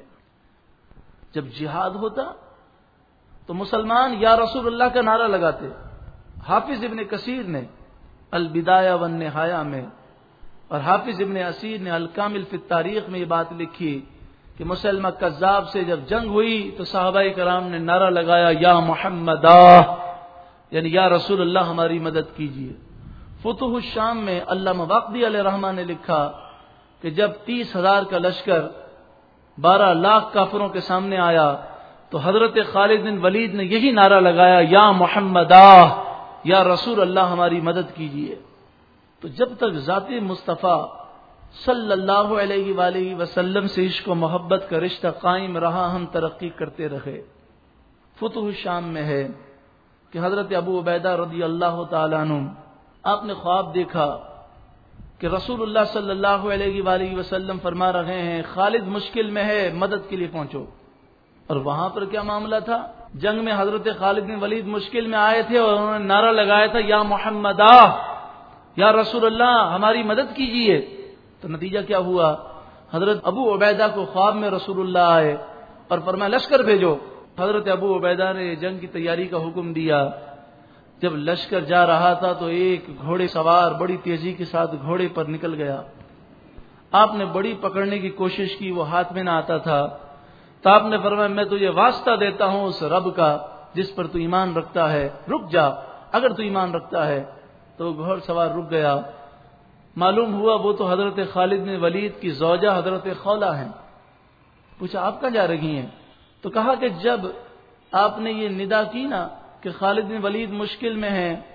جب جہاد ہوتا تو مسلمان یا رسول اللہ کا نعرہ لگاتے۔ حافظ ابن کثیر نے البدایہ والنہایہ میں اور حافظ ابن اسیر نے الکامل فی التاریخ میں یہ بات لکھی کہ مسلمہ کذاب سے جب جنگ ہوئی تو صحابہ کرام نے نعرہ لگایا، یا محمد، یعنی یا رسول اللہ ہماری مدد کیجیے۔ فتوح الشام میں علامہ واقدی علیہ رحمٰن نے لکھا کہ جب 30,000 کا لشکر 12 لاکھ کافروں کے سامنے آیا تو حضرت خالد بن ولید نے یہی نعرہ لگایا، یا محمد، یا رسول اللہ ہماری مدد کیجیے۔ تو جب تک ذات مصطفیٰ صلی اللہ علیہ وآلہ وسلم سے عشق و محبت کا رشتہ قائم رہا، ہم ترقی کرتے رہے۔ فتوح الشام میں ہے کہ حضرت ابو عبیدہ رضی اللہ تعالیٰ عنہ، آپ نے خواب دیکھا کہ رسول اللہ صلی اللہ علیہ وآلہ وسلم فرما رہے ہیں خالد مشکل میں ہے، مدد کے لیے پہنچو۔ اور وہاں پر کیا معاملہ تھا؟ جنگ میں حضرت خالد بن ولید مشکل میں آئے تھے اور انہوں نے نعرہ لگایا تھا، یا محمد، یا رسول اللہ ہماری مدد کیجیے۔ تو نتیجہ کیا ہوا؟ حضرت ابو عبیدہ کو خواب میں رسول اللہ آئے اور فرمایا لشکر بھیجو۔ حضرت ابو عبیدہ نے جنگ کی تیاری کا حکم دیا۔ جب لشکر جا رہا تھا تو ایک گھوڑے سوار بڑی تیزی کے ساتھ گھوڑے پر نکل گیا۔ آپ نے بڑی پکڑنے کی کوشش کی، وہ ہاتھ میں نہ آتا تھا۔ تو آپ نے فرمایا میں تجھے واسطہ دیتا ہوں اس رب کا جس پر تو ایمان رکھتا ہے، رک جا، اگر تو ایمان رکھتا ہے۔ تو گھوڑ سوار رک گیا۔ معلوم ہوا وہ تو حضرت خالد بن ولید کی زوجہ حضرت خولہ ہیں۔ پوچھا آپ کہاں جا رہی ہیں؟ تو کہا کہ جب آپ نے یہ ندا کی نا کہ خالد بن ولید مشکل میں ہیں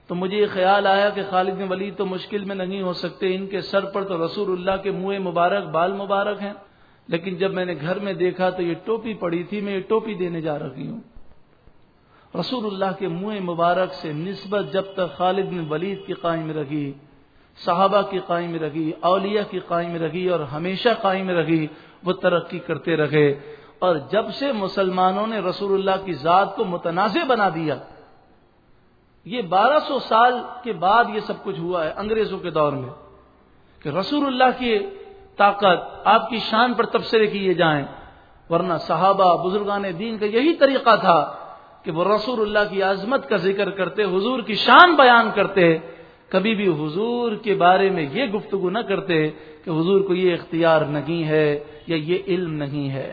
تو مجھے یہ خیال آیا کہ خالد بن ولید تو مشکل میں نہیں ہو سکتے، ان کے سر پر تو رسول اللہ کے منہ مبارک بال مبارک ہیں، لیکن جب میں نے گھر میں دیکھا تو یہ ٹوپی پڑی تھی، میں یہ ٹوپی دینے جا رہی ہوں۔ رسول اللہ کے منہ مبارک سے نسبت جب تک خالد بن ولید کی قائم رہی، صحابہ کی قائم رہی، اولیاء کی قائم رہی اور ہمیشہ قائم رہی، وہ ترقی کرتے رہے۔ اور جب سے مسلمانوں نے رسول اللہ کی ذات کو متنازع بنا دیا، یہ 1200 سال کے بعد یہ سب کچھ ہوا ہے انگریزوں کے دور میں، کہ رسول اللہ کی طاقت، آپ کی شان پر تبصرے کیے جائیں، ورنہ صحابہ بزرگان دین کا یہی طریقہ تھا کہ وہ رسول اللہ کی عظمت کا ذکر کرتے، حضور کی شان بیان کرتے، کبھی بھی حضور کے بارے میں یہ گفتگو نہ کرتے کہ حضور کو یہ اختیار نہیں ہے یا یہ علم نہیں ہے۔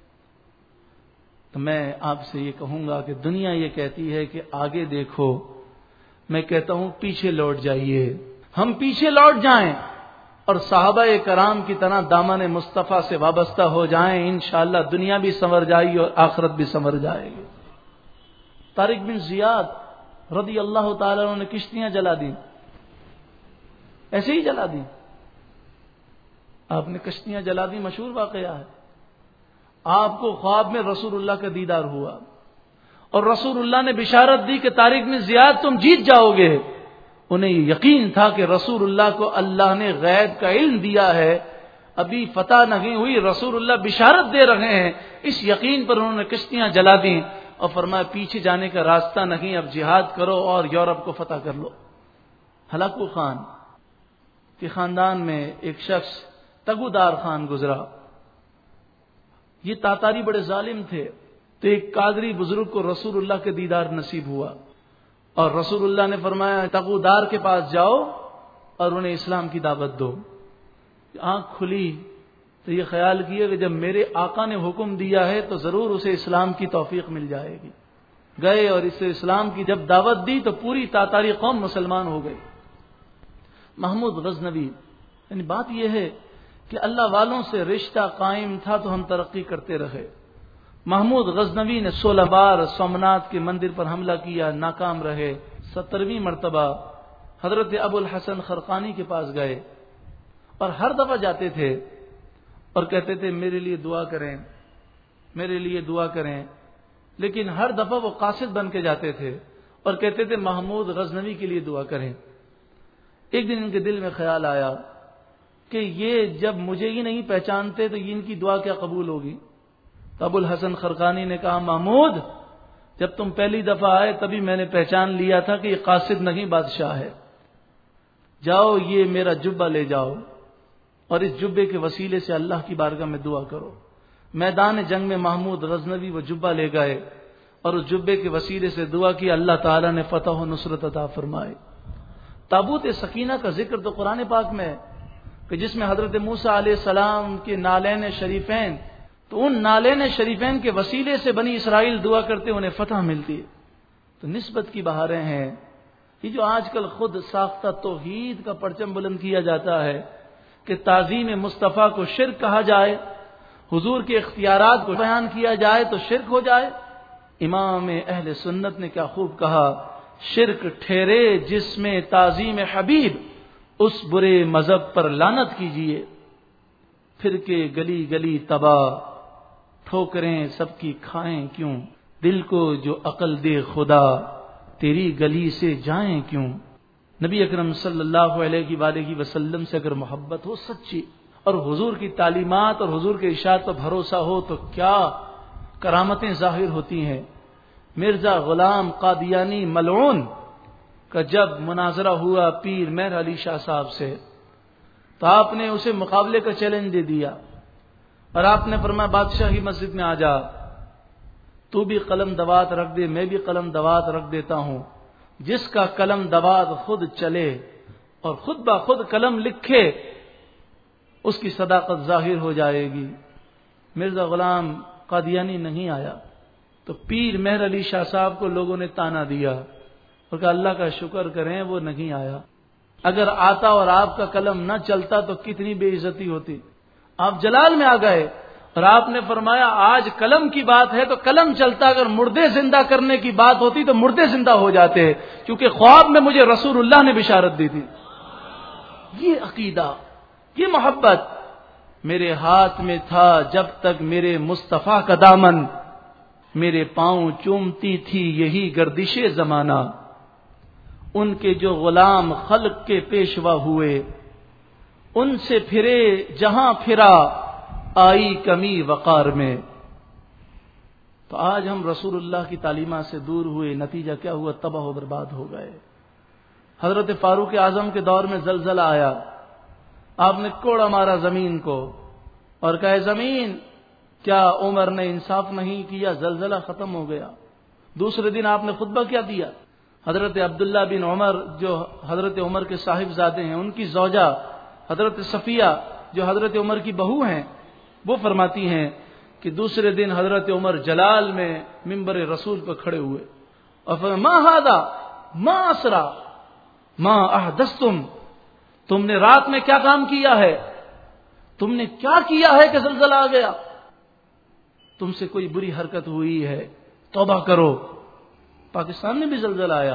تو میں آپ سے یہ کہوں گا کہ دنیا یہ کہتی ہے کہ آگے دیکھو، میں کہتا ہوں پیچھے لوٹ جائیے، ہم پیچھے لوٹ جائیں اور صحابہ کرام کی طرح دامن مصطفیٰ سے وابستہ ہو جائیں، انشاءاللہ دنیا بھی سنور جائے گی اور آخرت بھی سنور جائے گی۔ طارق بن زیاد رضی اللہ تعالیٰ عنہ نے کشتیاں جلا دی، ایسے ہی جلا دی، آپ نے کشتیاں جلا دی، مشہور واقعہ ہے۔ آپ کو خواب میں رسول اللہ کا دیدار ہوا اور رسول اللہ نے بشارت دی کہ طارق بن زیاد تم جیت جاؤ گے۔ انہیں یہ یقین تھا کہ رسول اللہ کو اللہ نے غیب کا علم دیا ہے، ابھی فتح نہیں ہوئی، رسول اللہ بشارت دے رہے ہیں، اس یقین پر انہوں نے کشتیاں جلا دیں اور فرمایا پیچھے جانے کا راستہ نہیں، اب جہاد کرو اور یورپ کو فتح کر لو۔ ہلاکو خان کے خاندان میں ایک شخص تگودار خان گزرا، یہ تاتاری بڑے ظالم تھے، تو ایک قادری بزرگ کو رسول اللہ کے دیدار نصیب ہوا اور رسول اللہ نے فرمایا تگودار کے پاس جاؤ اور انہیں اسلام کی دعوت دو۔ آنکھ کھلی تو یہ خیال کیا کہ جب میرے آقا نے حکم دیا ہے تو ضرور اسے اسلام کی توفیق مل جائے گی۔ گئے اور اسے اسلام کی جب دعوت دی تو پوری تاتاری قوم مسلمان ہو گئی۔ محمود غزنوی، یعنی بات یہ ہے کہ اللہ والوں سے رشتہ قائم تھا تو ہم ترقی کرتے رہے۔ محمود غزنوی نے 16 بار سومناتھ کے مندر پر حملہ کیا، ناکام رہے۔ 70ویں مرتبہ حضرت ابو الحسن خرقانی کے پاس گئے اور ہر دفعہ جاتے تھے اور کہتے تھے میرے لیے دعا کریں، میرے لیے دعا کریں، لیکن ہر دفعہ وہ قاصد بن کے جاتے تھے اور کہتے تھے محمود غزنوی کے لیے دعا کریں۔ ایک دن ان کے دل میں خیال آیا کہ یہ جب مجھے ہی نہیں پہچانتے تو ان کی دعا کیا قبول ہوگی؟ تو ابو الحسن خرقانی نے کہا محمود، جب تم پہلی دفعہ آئے تبھی میں نے پہچان لیا تھا کہ یہ قاصد نہیں بادشاہ ہے، جاؤ یہ میرا جبہ لے جاؤ اور اس جبے کے وسیلے سے اللہ کی بارگاہ میں دعا کرو۔ میدان جنگ میں محمود غزنوی وہ جبہ لے گئے اور اس جبے کے وسیلے سے دعا کی، اللہ تعالیٰ نے فتح و نصرت عطا فرمائے۔ تابوت سکینہ کا ذکر تو قرآن پاک میں ہے کہ جس میں حضرت موسیٰ علیہ السلام کے نالین شریفین، تو ان نالین شریفین کے وسیلے سے بنی اسرائیل دعا کرتے انہیں فتح ملتی ہے۔ تو نسبت کی بہاریں ہیں۔ یہ جو آج کل خود ساختہ توحید کا پرچم بلند کیا جاتا ہے کہ تعظیم مصطفیٰ کو شرک کہا جائے، حضور کے اختیارات کو بیان کیا جائے تو شرک ہو جائے۔ امام اہل سنت نے کیا خوب کہا، شرک ٹھہرے جس میں تعظیم حبیب، اس برے مذہب پر لعنت کیجیے۔ پھر کے گلی گلی تباہ، ٹھوکریں سب کی کھائیں کیوں، دل کو جو عقل دے خدا، تیری گلی سے جائیں کیوں۔ نبی اکرم صلی اللہ علیہ وآلہ وسلم سے اگر محبت ہو سچی اور حضور کی تعلیمات اور حضور کے ارشاد پر بھروسہ ہو تو کیا کرامتیں ظاہر ہوتی ہیں۔ مرزا غلام قادیانی ملعون کا جب مناظرہ ہوا پیر مہر علی شاہ صاحب سے تو آپ نے اسے مقابلے کا چیلنج دے دیا اور آپ نے فرمایا بادشاہ کی مسجد میں آ جا، تو بھی قلم دوات رکھ دے، میں بھی قلم دوات رکھ دیتا ہوں، جس کا قلم دوات خود چلے اور خود بخود قلم لکھے اس کی صداقت ظاہر ہو جائے گی۔ مرزا غلام قادیانی نہیں آیا تو پیر مہر علی شاہ صاحب کو لوگوں نے تانا دیا اور کہا اللہ کا شکر کریں وہ نہیں آیا، اگر آتا اور آپ کا قلم نہ چلتا تو کتنی بے عزتی ہوتی۔ آپ جلال میں آ گئے اور آپ نے فرمایا آج قلم کی بات ہے تو قلم چلتا، اگر مردے زندہ کرنے کی بات ہوتی تو مردے زندہ ہو جاتے، کیونکہ خواب میں مجھے رسول اللہ نے بشارت دی تھی۔ یہ عقیدہ، یہ محبت میرے ہاتھ میں تھا جب تک میرے مصطفیٰ کا دامن میرے پاؤں چومتی تھی یہی گردش زمانہ، ان کے جو غلام خلق کے پیشوا ہوئے، ان سے پھرے جہاں پھرا آئی کمی وقار میں۔ تو آج ہم رسول اللہ کی تعلیمات سے دور ہوئے، نتیجہ کیا ہوا؟ تباہ و برباد ہو گئے۔ حضرت فاروق اعظم کے دور میں زلزلہ آیا، آپ نے کوڑا مارا زمین کو اور کہے زمین کیا عمر نے انصاف نہیں کیا؟ زلزلہ ختم ہو گیا۔ دوسرے دن آپ نے خطبہ کیا دیا؟ حضرت عبداللہ بن عمر جو حضرت عمر کے صاحبزادے ہیں، ان کی زوجہ حضرت صفیہ جو حضرت عمر کی بہو ہیں، وہ فرماتی ہیں کہ دوسرے دن حضرت عمر جلال میں منبر رسول پر کھڑے ہوئے اور فرمایا ما ھذا ما اسرا ما احدثتم، تم نے رات میں کیا کام کیا ہے؟ تم نے کیا کیا ہے کہ زلزلہ آ گیا؟ تم سے کوئی بری حرکت ہوئی ہے، توبہ کرو۔ پاکستان میں بھی زلزلہ آیا،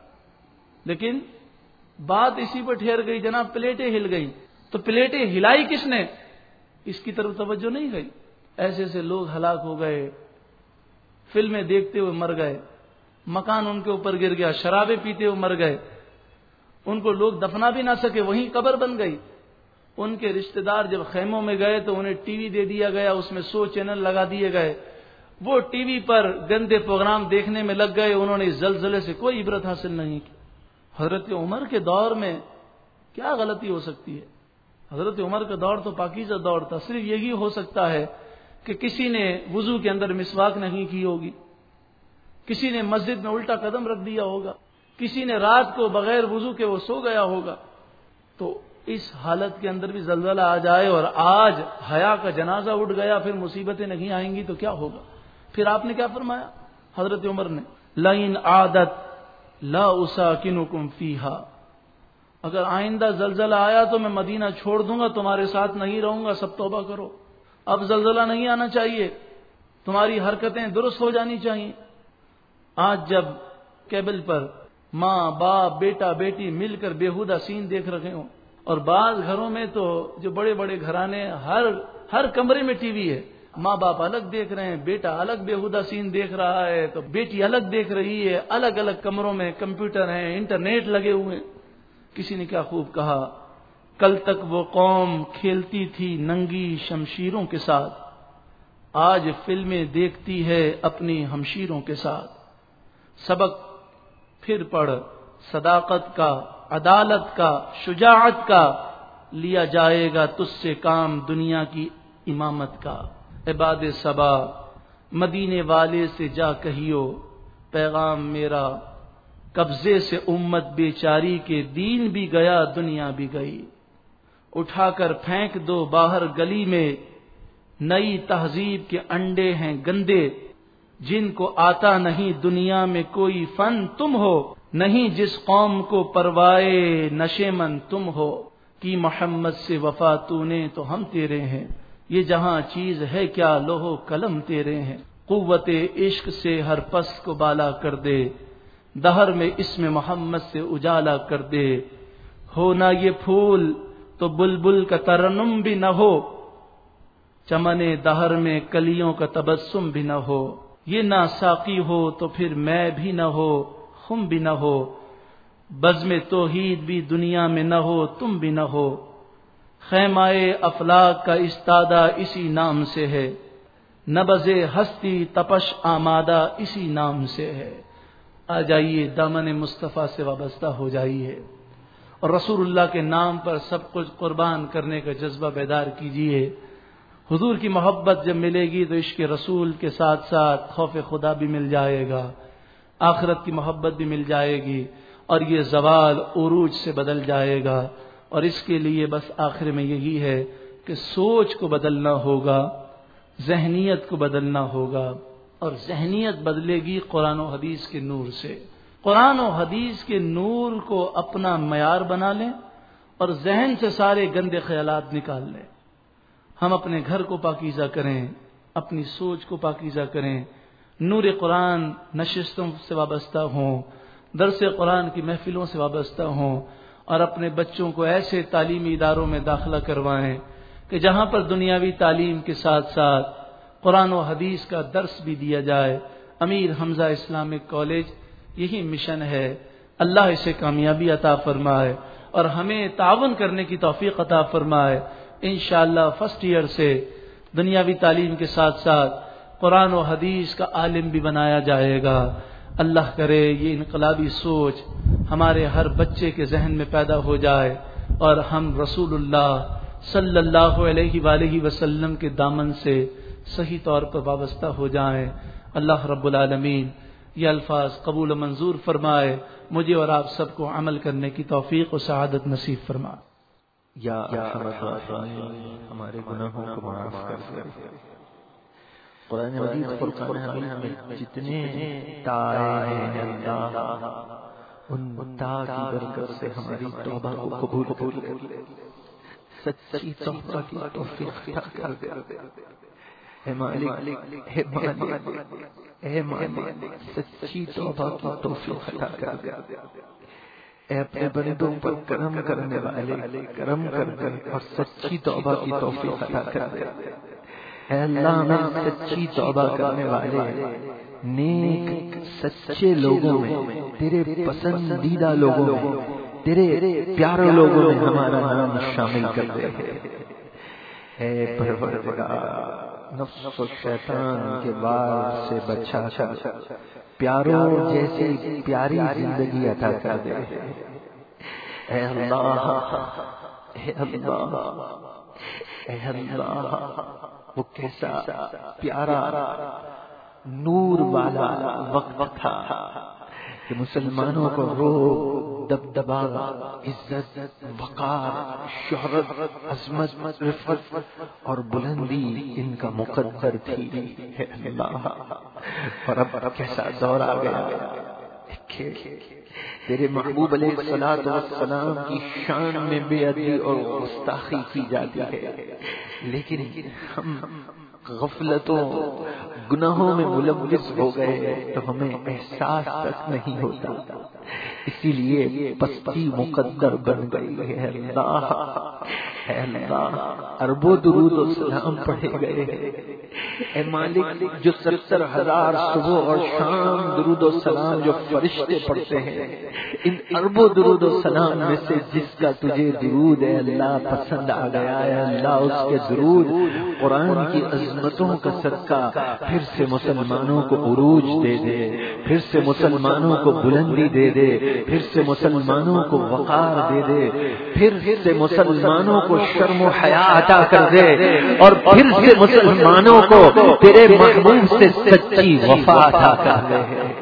لیکن بات اسی پر ٹھہر گئی جناب، پلیٹیں ہل گئی۔ تو پلیٹیں ہلائی کس نے؟ اس کی طرف توجہ نہیں گئی۔ ایسے ایسے لوگ ہلاک ہو گئے، فلمیں دیکھتے ہوئے مر گئے، مکان ان کے اوپر گر گیا، شرابیں پیتے ہوئے مر گئے، ان کو لوگ دفنا بھی نہ سکے، وہیں قبر بن گئی۔ ان کے رشتہ دار جب خیموں میں گئے تو انہیں ٹی وی دے دیا گیا، اس میں 100 چینل لگا دیے گئے، وہ ٹی وی پر گندے پروگرام دیکھنے میں لگ گئے، انہوں نے اس زلزلے سے کوئی عبرت حاصل نہیں کی۔ حضرت عمر کے دور میں کیا غلطی ہو سکتی ہے؟ حضرت عمر کا دور تو پاکیزہ دور تھا، صرف یہی ہو سکتا ہے کہ کسی نے وضو کے اندر مسواک نہیں کی ہوگی، کسی نے مسجد میں الٹا قدم رکھ دیا ہوگا، کسی نے رات کو بغیر وضو کے وہ سو گیا ہوگا۔ تو اس حالت کے اندر بھی زلزلہ آ جائے اور آج حیا کا جنازہ اٹھ گیا، پھر مصیبتیں نہیں آئیں گی تو کیا ہوگا؟ پھر آپ نے کیا فرمایا حضرت عمر نے؟ لئن عادت لا اساکنکم فیہا، اگر آئندہ زلزلہ آیا تو میں مدینہ چھوڑ دوں گا، تمہارے ساتھ نہیں رہوں گا، سب توبہ کرو۔ اب زلزلہ نہیں آنا چاہیے، تمہاری حرکتیں درست ہو جانی چاہیے۔ آج جب کیبل پر ماں باپ بیٹا بیٹی مل کر بیہودہ سین دیکھ رہے ہوں، اور بعض گھروں میں تو جو بڑے بڑے گھرانے ہر کمرے میں ٹی وی ہے، ماں باپ الگ دیکھ رہے ہیں، بیٹا الگ بیہودہ سین دیکھ رہا ہے، تو بیٹی الگ دیکھ رہی ہے، الگ الگ کمروں میں کمپیوٹر ہیں، انٹرنیٹ لگے ہوئے ہیں۔ کسی نے کیا خوب کہا، کل تک وہ قوم کھیلتی تھی ننگی شمشیروں کے ساتھ، آج فلمیں دیکھتی ہے اپنی ہمشیروں کے ساتھ۔ سبق پھر پڑھ، صداقت کا، عدالت کا، شجاعت کا، لیا جائے گا تجھ سے کام دنیا کی امامت کا۔ عباد صبا مدینے والے سے جا کہیو، پیغام میرا قبضے سے امت بیچاری کے، دین بھی گیا دنیا بھی گئی۔ اٹھا کر پھینک دو باہر گلی میں، نئی تہذیب کے انڈے ہیں گندے، جن کو آتا نہیں دنیا میں کوئی فن تم ہو، نہیں جس قوم کو پروائے نشے من تم ہو، کی محمد سے وفا تو نے تو ہم تیرے ہیں، یہ جہاں چیز ہے کیا لوہو قلم تیرے ہیں۔ قوت عشق سے ہر پست کو بالا کر دے، دہر میں اسم محمد سے اجالا کر دے، ہونا یہ پھول تو بلبل کا ترنم بھی نہ ہو، چمنے دہر میں کلیوں کا تبسم بھی نہ ہو، یہ نہ ساقی ہو تو پھر میں بھی نہ ہو، خم بھی نہ ہو، بزم توحید بھی دنیا میں نہ ہو، تم بھی نہ ہو، خیمہ افلاک کا استادہ اسی نام سے ہے، نبض ہستی تپش آمادہ اسی نام سے ہے۔ آ جائیے دامن مصطفیٰ سے وابستہ ہو جائیے اور رسول اللہ کے نام پر سب کچھ قربان کرنے کا جذبہ بیدار کیجیے۔ حضور کی محبت جب ملے گی تو عشق رسول کے ساتھ ساتھ خوف خدا بھی مل جائے گا، آخرت کی محبت بھی مل جائے گی، اور یہ زوال عروج سے بدل جائے گا۔ اور اس کے لیے بس آخر میں یہی ہے کہ سوچ کو بدلنا ہوگا، ذہنیت کو بدلنا ہوگا، اور ذہنیت بدلے گی قرآن و حدیث کے نور سے۔ قرآن و حدیث کے نور کو اپنا معیار بنا لیں اور ذہن سے سارے گندے خیالات نکال لیں۔ ہم اپنے گھر کو پاکیزہ کریں، اپنی سوچ کو پاکیزہ کریں، نور قرآن نشستوں سے وابستہ ہوں، درس قرآن کی محفلوں سے وابستہ ہوں، اور اپنے بچوں کو ایسے تعلیمی اداروں میں داخلہ کروائیں کہ جہاں پر دنیاوی تعلیم کے ساتھ ساتھ قرآن و حدیث کا درس بھی دیا جائے۔ امیر حمزہ اسلامک کالج یہی مشن ہے۔ اللہ اسے کامیابی عطا فرمائے اور ہمیں تعاون کرنے کی توفیق عطا فرمائے۔ انشاءاللہ فرسٹ ایئر سے دنیاوی تعلیم کے ساتھ ساتھ قرآن و حدیث کا عالم بھی بنایا جائے گا۔ اللہ کرے یہ انقلابی سوچ ہمارے ہر بچے کے ذہن میں پیدا ہو جائے اور ہم رسول اللہ صلی اللہ علیہ وآلہ وسلم کے دامن سے صحیح طور پر وابستہ ہو جائیں۔ اللہ رب العالمین یہ الفاظ قبول و منظور فرمائے، مجھے اور آپ سب کو عمل کرنے کی توفیق و سعادت نصیب فرمائے۔ یا ہمارے گناہوں کو معاف کر دے۔ قرآن مجید فرقان حمید میں جتنے تائے ہیں اللہ، ان تا کی برکت سے ہماری توبہ کو قبول کر لے، سچی توبہ کی توفیق عطا کر دے۔ اے مالک، اے مالک، اے مالک، سچی توبہ کی توفیق عطا کر دے۔ اے اپنے بندوں پر کرم کرنے والے، کرم کر دے اور سچی توبہ کی توفیق عطا کر دے۔ اے اللہ، میں سچی توبہ کرنے والے نیک سچے لوگوں میں، تیرے پسندیدہ لوگوں میں، تیرے پیارے لوگوں میں ہمارا نام شامل کر دے۔ اے پروردگار، نفس و شیطان کے وار سے بچا کر پیاروں جیسی پیاری زندگی عطا کر دے۔ اے اللہ، اے اللہ، اے اللہ، وہ کیسا پیارا نور والا وقت تھا کہ مسلمانوں کو روب، دبدبا، عزت، وقار، شہرت، عظمت، رفعت اور بلندی ان کا مقدر تھی۔ اے اللہ، اور اب کیسا دور آ گیا کہ تیرے محبوب علیہ الصلوۃ والسلام کی شان میں بے ادبی اور گستاخی کی جاتی ہے، لیکن ہم غفلتوں گناہوں میں ملوث ہو گئے تو ہمیں احساس تک نہیں ہوتا، اسی لیے پستی مقدر بن گئی ہے۔ اللہ، اے اللہ، اربوں درود و سلام پڑھے گئے ہیں۔ اے مالک، جو 70,000 صبح اور شام درود و سلام جو فرشتے پڑھتے ہیں، ان اربوں درود و سلام میں سے جس کا تجھے درود ہے اللہ پسند آ گیا ہے، اللہ اس کے درود قرآن کی عظمتوں کا صدقہ پھر سے مسلمانوں کو عروج دے دے، پھر سے مسلمانوں کو بلندی دے دے، پھر سے مسلمانوں کو وقار دے دے، پھر سے مسلمانوں کو شرم و حیا عطا کر دے، اور پھر سے مسلمانوں کو تیرے محبوب سے سچی وفا عطا کر دے۔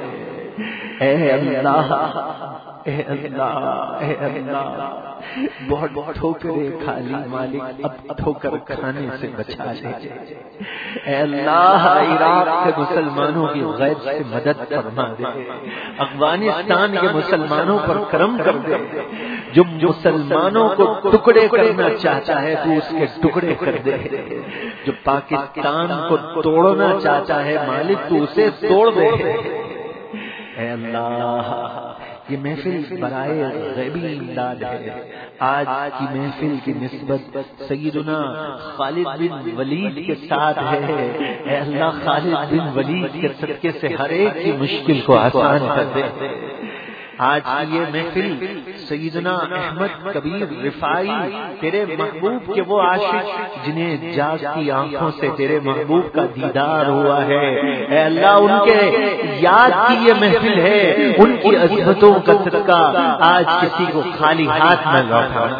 اے اللہ، اے اللہ، اے اللہ، بہت ٹھوکریں کھا لی مالک، اب ٹھوکر کھانے سے بچا لے۔ اے اللہ، عراق کے مسلمانوں کی غیب سے مدد فرما دے، افغانستان کے مسلمانوں پر کرم کر دے، جو مسلمانوں کو ٹکڑے کرنا چاہتا ہے تو اس کے ٹکڑے کر دے، جو پاکستان کو توڑنا چاہتا ہے مالک تو اسے توڑ دے۔ اے اللہ، یہ محفل برائے غیبی امداد ہے۔ آج کی محفل کی نسبت سیدنا خالد بن ولید کے ساتھ ہے۔ اے اللہ، خالد بن ولید کے صدقے سے ہر ایک کی مشکل کو آسان کر دے۔ آج کی یہ محفل سیدنا احمد کبیر رفاعی، تیرے محبوب کے وہ عاشق جنہیں جاگتی آنکھوں سے تیرے محبوب کا دیدار ہوا ہے، اے اللہ ان کے یاد کی یہ محفل ہے، ان کی عظمتوں کا صدقہ آج کسی کو خالی ہاتھ نہ لوٹانا۔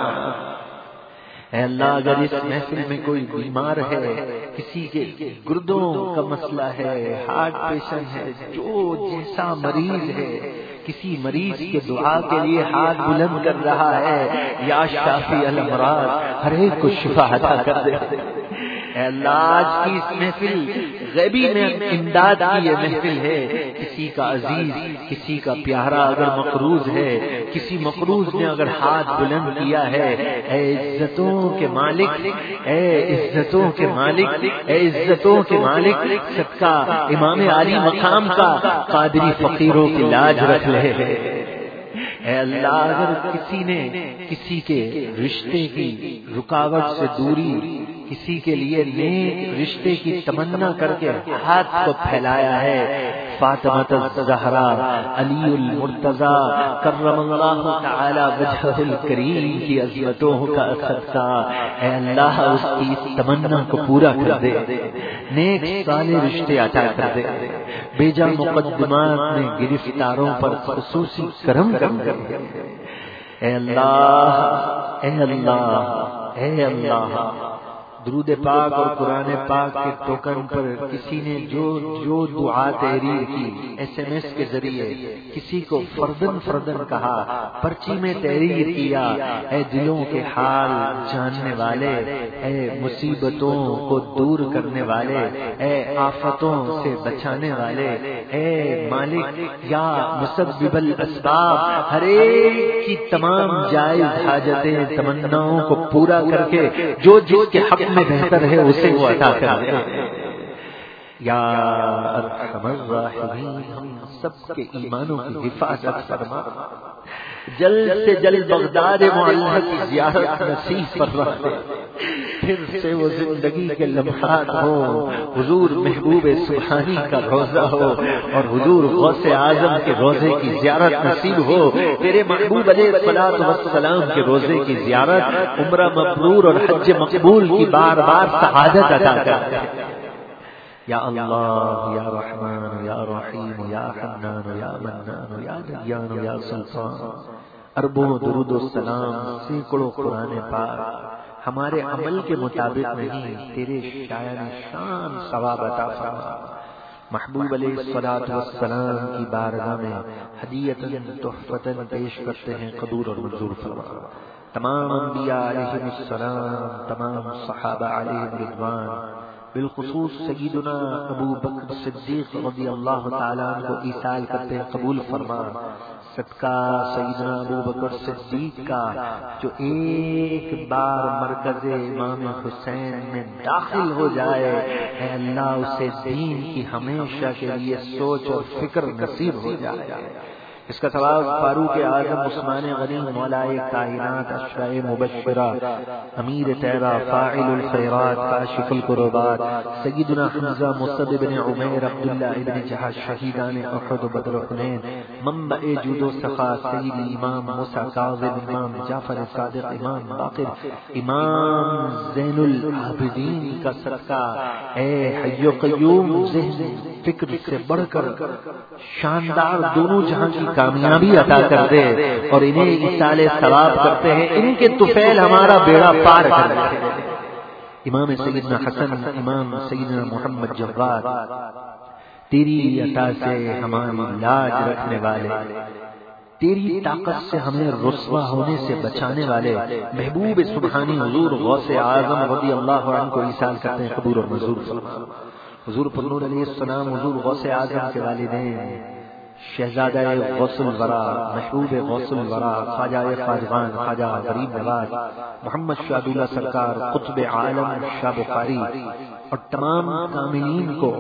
اے اللہ، اگر اس محفل میں کوئی بیمار ہے، کسی کے گردوں کا مسئلہ ہے، ہارٹ پیشنٹ ہے، جو جیسا مریض ہے، کسی مریض کے دعا کے لیے ہاتھ بلند کر رہا ہے، یا شافی الامراض، ہر ایک کو شفا عطا کر دے۔ اے اللہ آج کی اس محفل غیبی میں امداد کی یہ محفل ہے، کسی کا عزیز کسی کا پیارا اگر مقروض ہے، کسی مقروض نے اگر ہاتھ بلند کیا ہے، اے عزتوں کے مالک، اے عزتوں کے مالک، اے عزتوں کے مالک، صدقہ امام عالی مقام کا قادری فقیروں کی لاج رکھ لے۔ اے اللہ اگر کسی نے کسی کے رشتے کی رکاوٹ سے دوری، کسی کے لیے نیک رشتے کی تمنا کر کے ہاتھ کو پھیلایا ہے، فاطمہ الزہرا علی المرتضی کرم اللہ تعالی وجہہ الکریم کی عظمتوں کا صدقہ، اے اللہ اس کی اس تمنا کو پورا کر دے، نیک صالح رشتے عطا کر دے، بیجا مقدمات میں گرفتاروں پر خصوصی کرم کر دے۔ اے اللہ اے اللہ اے اللہ، درود پاک اور قرآن پاک کے ٹوکن پر کسی نے جو دعا تحریر کی، ایس ایم ایس کے ذریعے کسی کو فردن کہا، پرچی میں تحریر کیا، اے دلوں کے حال جاننے والے، اے مصیبتوں کو دور کرنے والے، اے آفتوں سے بچانے والے، اے مالک یا مسبب الاسباب، ہر ایک کی تمام جائز حاجتیں تمناؤں کو پورا کر کے جو جس کے حق میں بہتر ہے اسے وہ عطا کر دے۔ یا ارحم الراحمین، ہم سب کے ایمانوں کی حفاظت فرما، جلد سے جلد بغداد معلّہ کی زیارت نصیب پر رکھ دے، پھر سے وہ زندگی کے لمحات ہو، حضور محبوب سبحانی کا روزہ ہو اور حضور غوث اعظم کے روزے کی زیارت نصیب ہو، تیرے محبوب علیہ الصلوۃ والسلام کے روزے کی زیارت، عمرہ مبرور اور حج مقبول کی بار بار سعادت عطا کر۔ یا اللہ یا رحمان یا رحیم یا حنان یا منان یا دیان یا سلطان، اربوں درود و سلام، سینکڑوں قرآن پاک ہمارے عمل کے مطابق نہیں، تیرے شایان شان ثواب عطا فرما۔ محبوب علیہ الصلوۃ والسلام کی بارگاہ میں ہدیۃً تحفۃً پیش کرتے ہیں، قبول اور منظور فرما۔ تمام انبیاء علیہم السلام، تمام صحابہ علیہم رضوان، بالخصوص سیدنا ابو بکر صدیق رضی اللہ تعالیٰ عنہ کو ایصال کرتے ہیں، قبول فرما۔ صدقہ سیدنا ابو بکر صدیق کا جو ایک بار مرکز امام حسین میں داخل ہو جائے، اے اللہ اسے دین کی ہمیشہ کے لیے سوچ اور فکر نصیب ہو جائے۔ اس کا ثواب فاروق اعظم عثمان غنی مولائے کائنات اشرائے مبشرہ امیر تیرا فاعل الخیرات کاشف الکربات سیدنا حمزہ مصعب بن عمیر عبداللہ ابن جہش شہیدان احد و بدر و حنین منبع جود و سخا سید امام موسیٰ کاظم امام جعفر صادق امام باقر امام زین العابدین کا صدقہ، اے حی و قیوم ذہن فکر سے بڑھ کر شاندار دونوں جہاں کی کامیابی عطا کر دے، اور انہیں ایصال ثواب کرتے ہیں، ان کے طفیل ہمارا بیڑا پار کر دے۔ امام سیدنا حسن، امام سیدنا محمد جواد، تیری عطا سے ہماری لاج رکھنے والے، تیری طاقت سے ہمیں رسوا ہونے سے بچانے والے محبوب سبحانی حضور غوث اعظم رضی اللہ عنہ کو ایصال کرتے ہیں، قبول اور منظور فرما۔ حضور پر نور علیہ السلام، حضور غوث اعظم کے والدین شہزادہ غوث الورا، محبوب غوث الورا، خواجہ خواجگان خواجہ غریب نواز محمد شاہ اللہ سرکار، قطب عالم شاہ بخاری، اور تمام کاملین کو،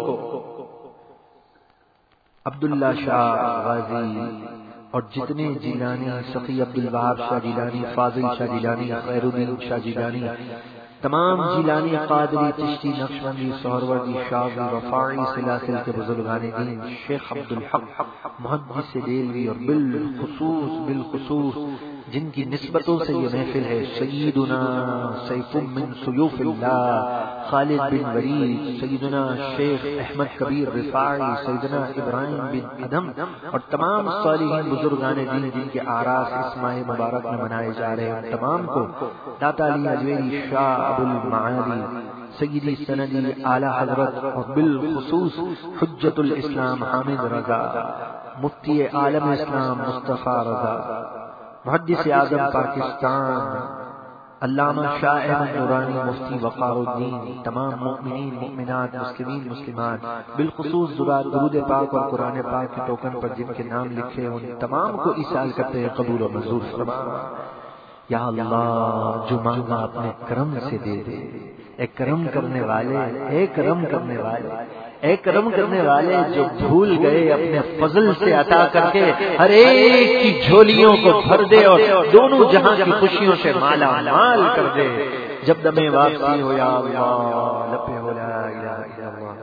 عبداللہ شاہ غازی اور جتنے جیلانی، سخی عبدالوہاب شاہ جیلانی، فاضل شاہ جیلانی، خیر الدین شاہ جیلانی، تمام جیلانی، قادری، چشتی، نقشبندی، سہروردی، شاذلی، رفاعی سلاسل کے بزرگان دین، شیخ عبدالحق محدث دہلوی، اور بالخصوص جن کی نسبتوں سے یہ محفل ہے، سیدنا سیف من سیوف اللہ خالد بن ولید، سیدنا شیخ احمد کبیر رفاعی، سیدنا ابراہیم بن ادم، اور تمام صالحین بزرگان دین جن کے آراس اس ماہ مبارک میں منائے جا رہے ہیں، تمام کو داتا علی اجمیری شاہ ابو المعالی سیدی سندی اعلی حضرت، اور بالخصوص حجت الاسلام حامد رضا، مفتی عالم اسلام مصطفیٰ رضا، محدث اعظم پاکستان، علامہ شاہ احمد نورانی مفتی وقار الدین، تمام مؤمنین مؤمنات، مسلمین مسلمات، بالخصوص درود پاک اور قرآن پاک کے ٹوکن پر جن کے نام لکھے ان تمام کو اس سال کرتے ہیں قبول و منظور فرما۔ یا اللہ جو مانگا اپنے کرم سے دے دے، اے کرم کرنے والے، اے کرم کرنے والے، اے کرم کرنے والے، جو بھول گئے اپنے فضل سے عطا کر کے ہر ایک کی جھولیوں کو بھر دے اور دونوں جہاں کی خوشیوں سے مالا مال کر دے۔ جب دم واپسی ہو یا اللہ، لپے ہو لا الہ الا اللہ۔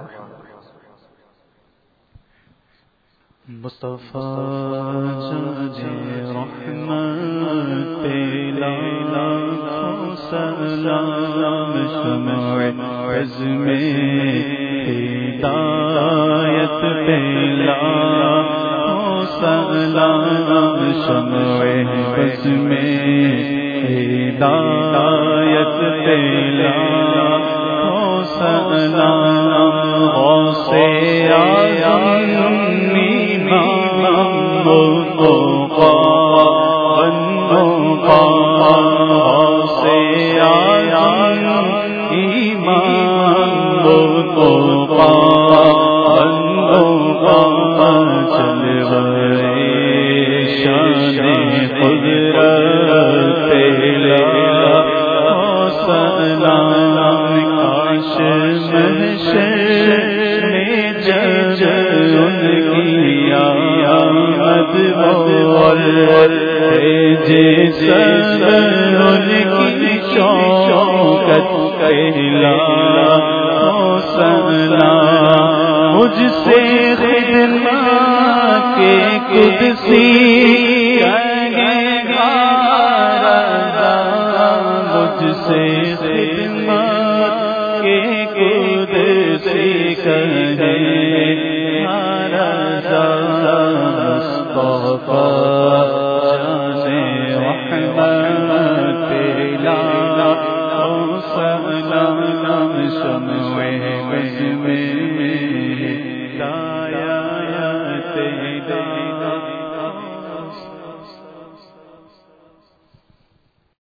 مصطفیٰ جانے رحمت پیلا لاکھوں سلام، شمع عزم ہدایت پیلا لاکھوں سلام، شمع عزم ہدایت پیلا لاکھوں سلام، غوث اعظم مجھ سے خدمت کے قدسی مجھ سے خدمت کے قدسی کہے مصطفیٰ جانے رحمت پیلا سلام، شمع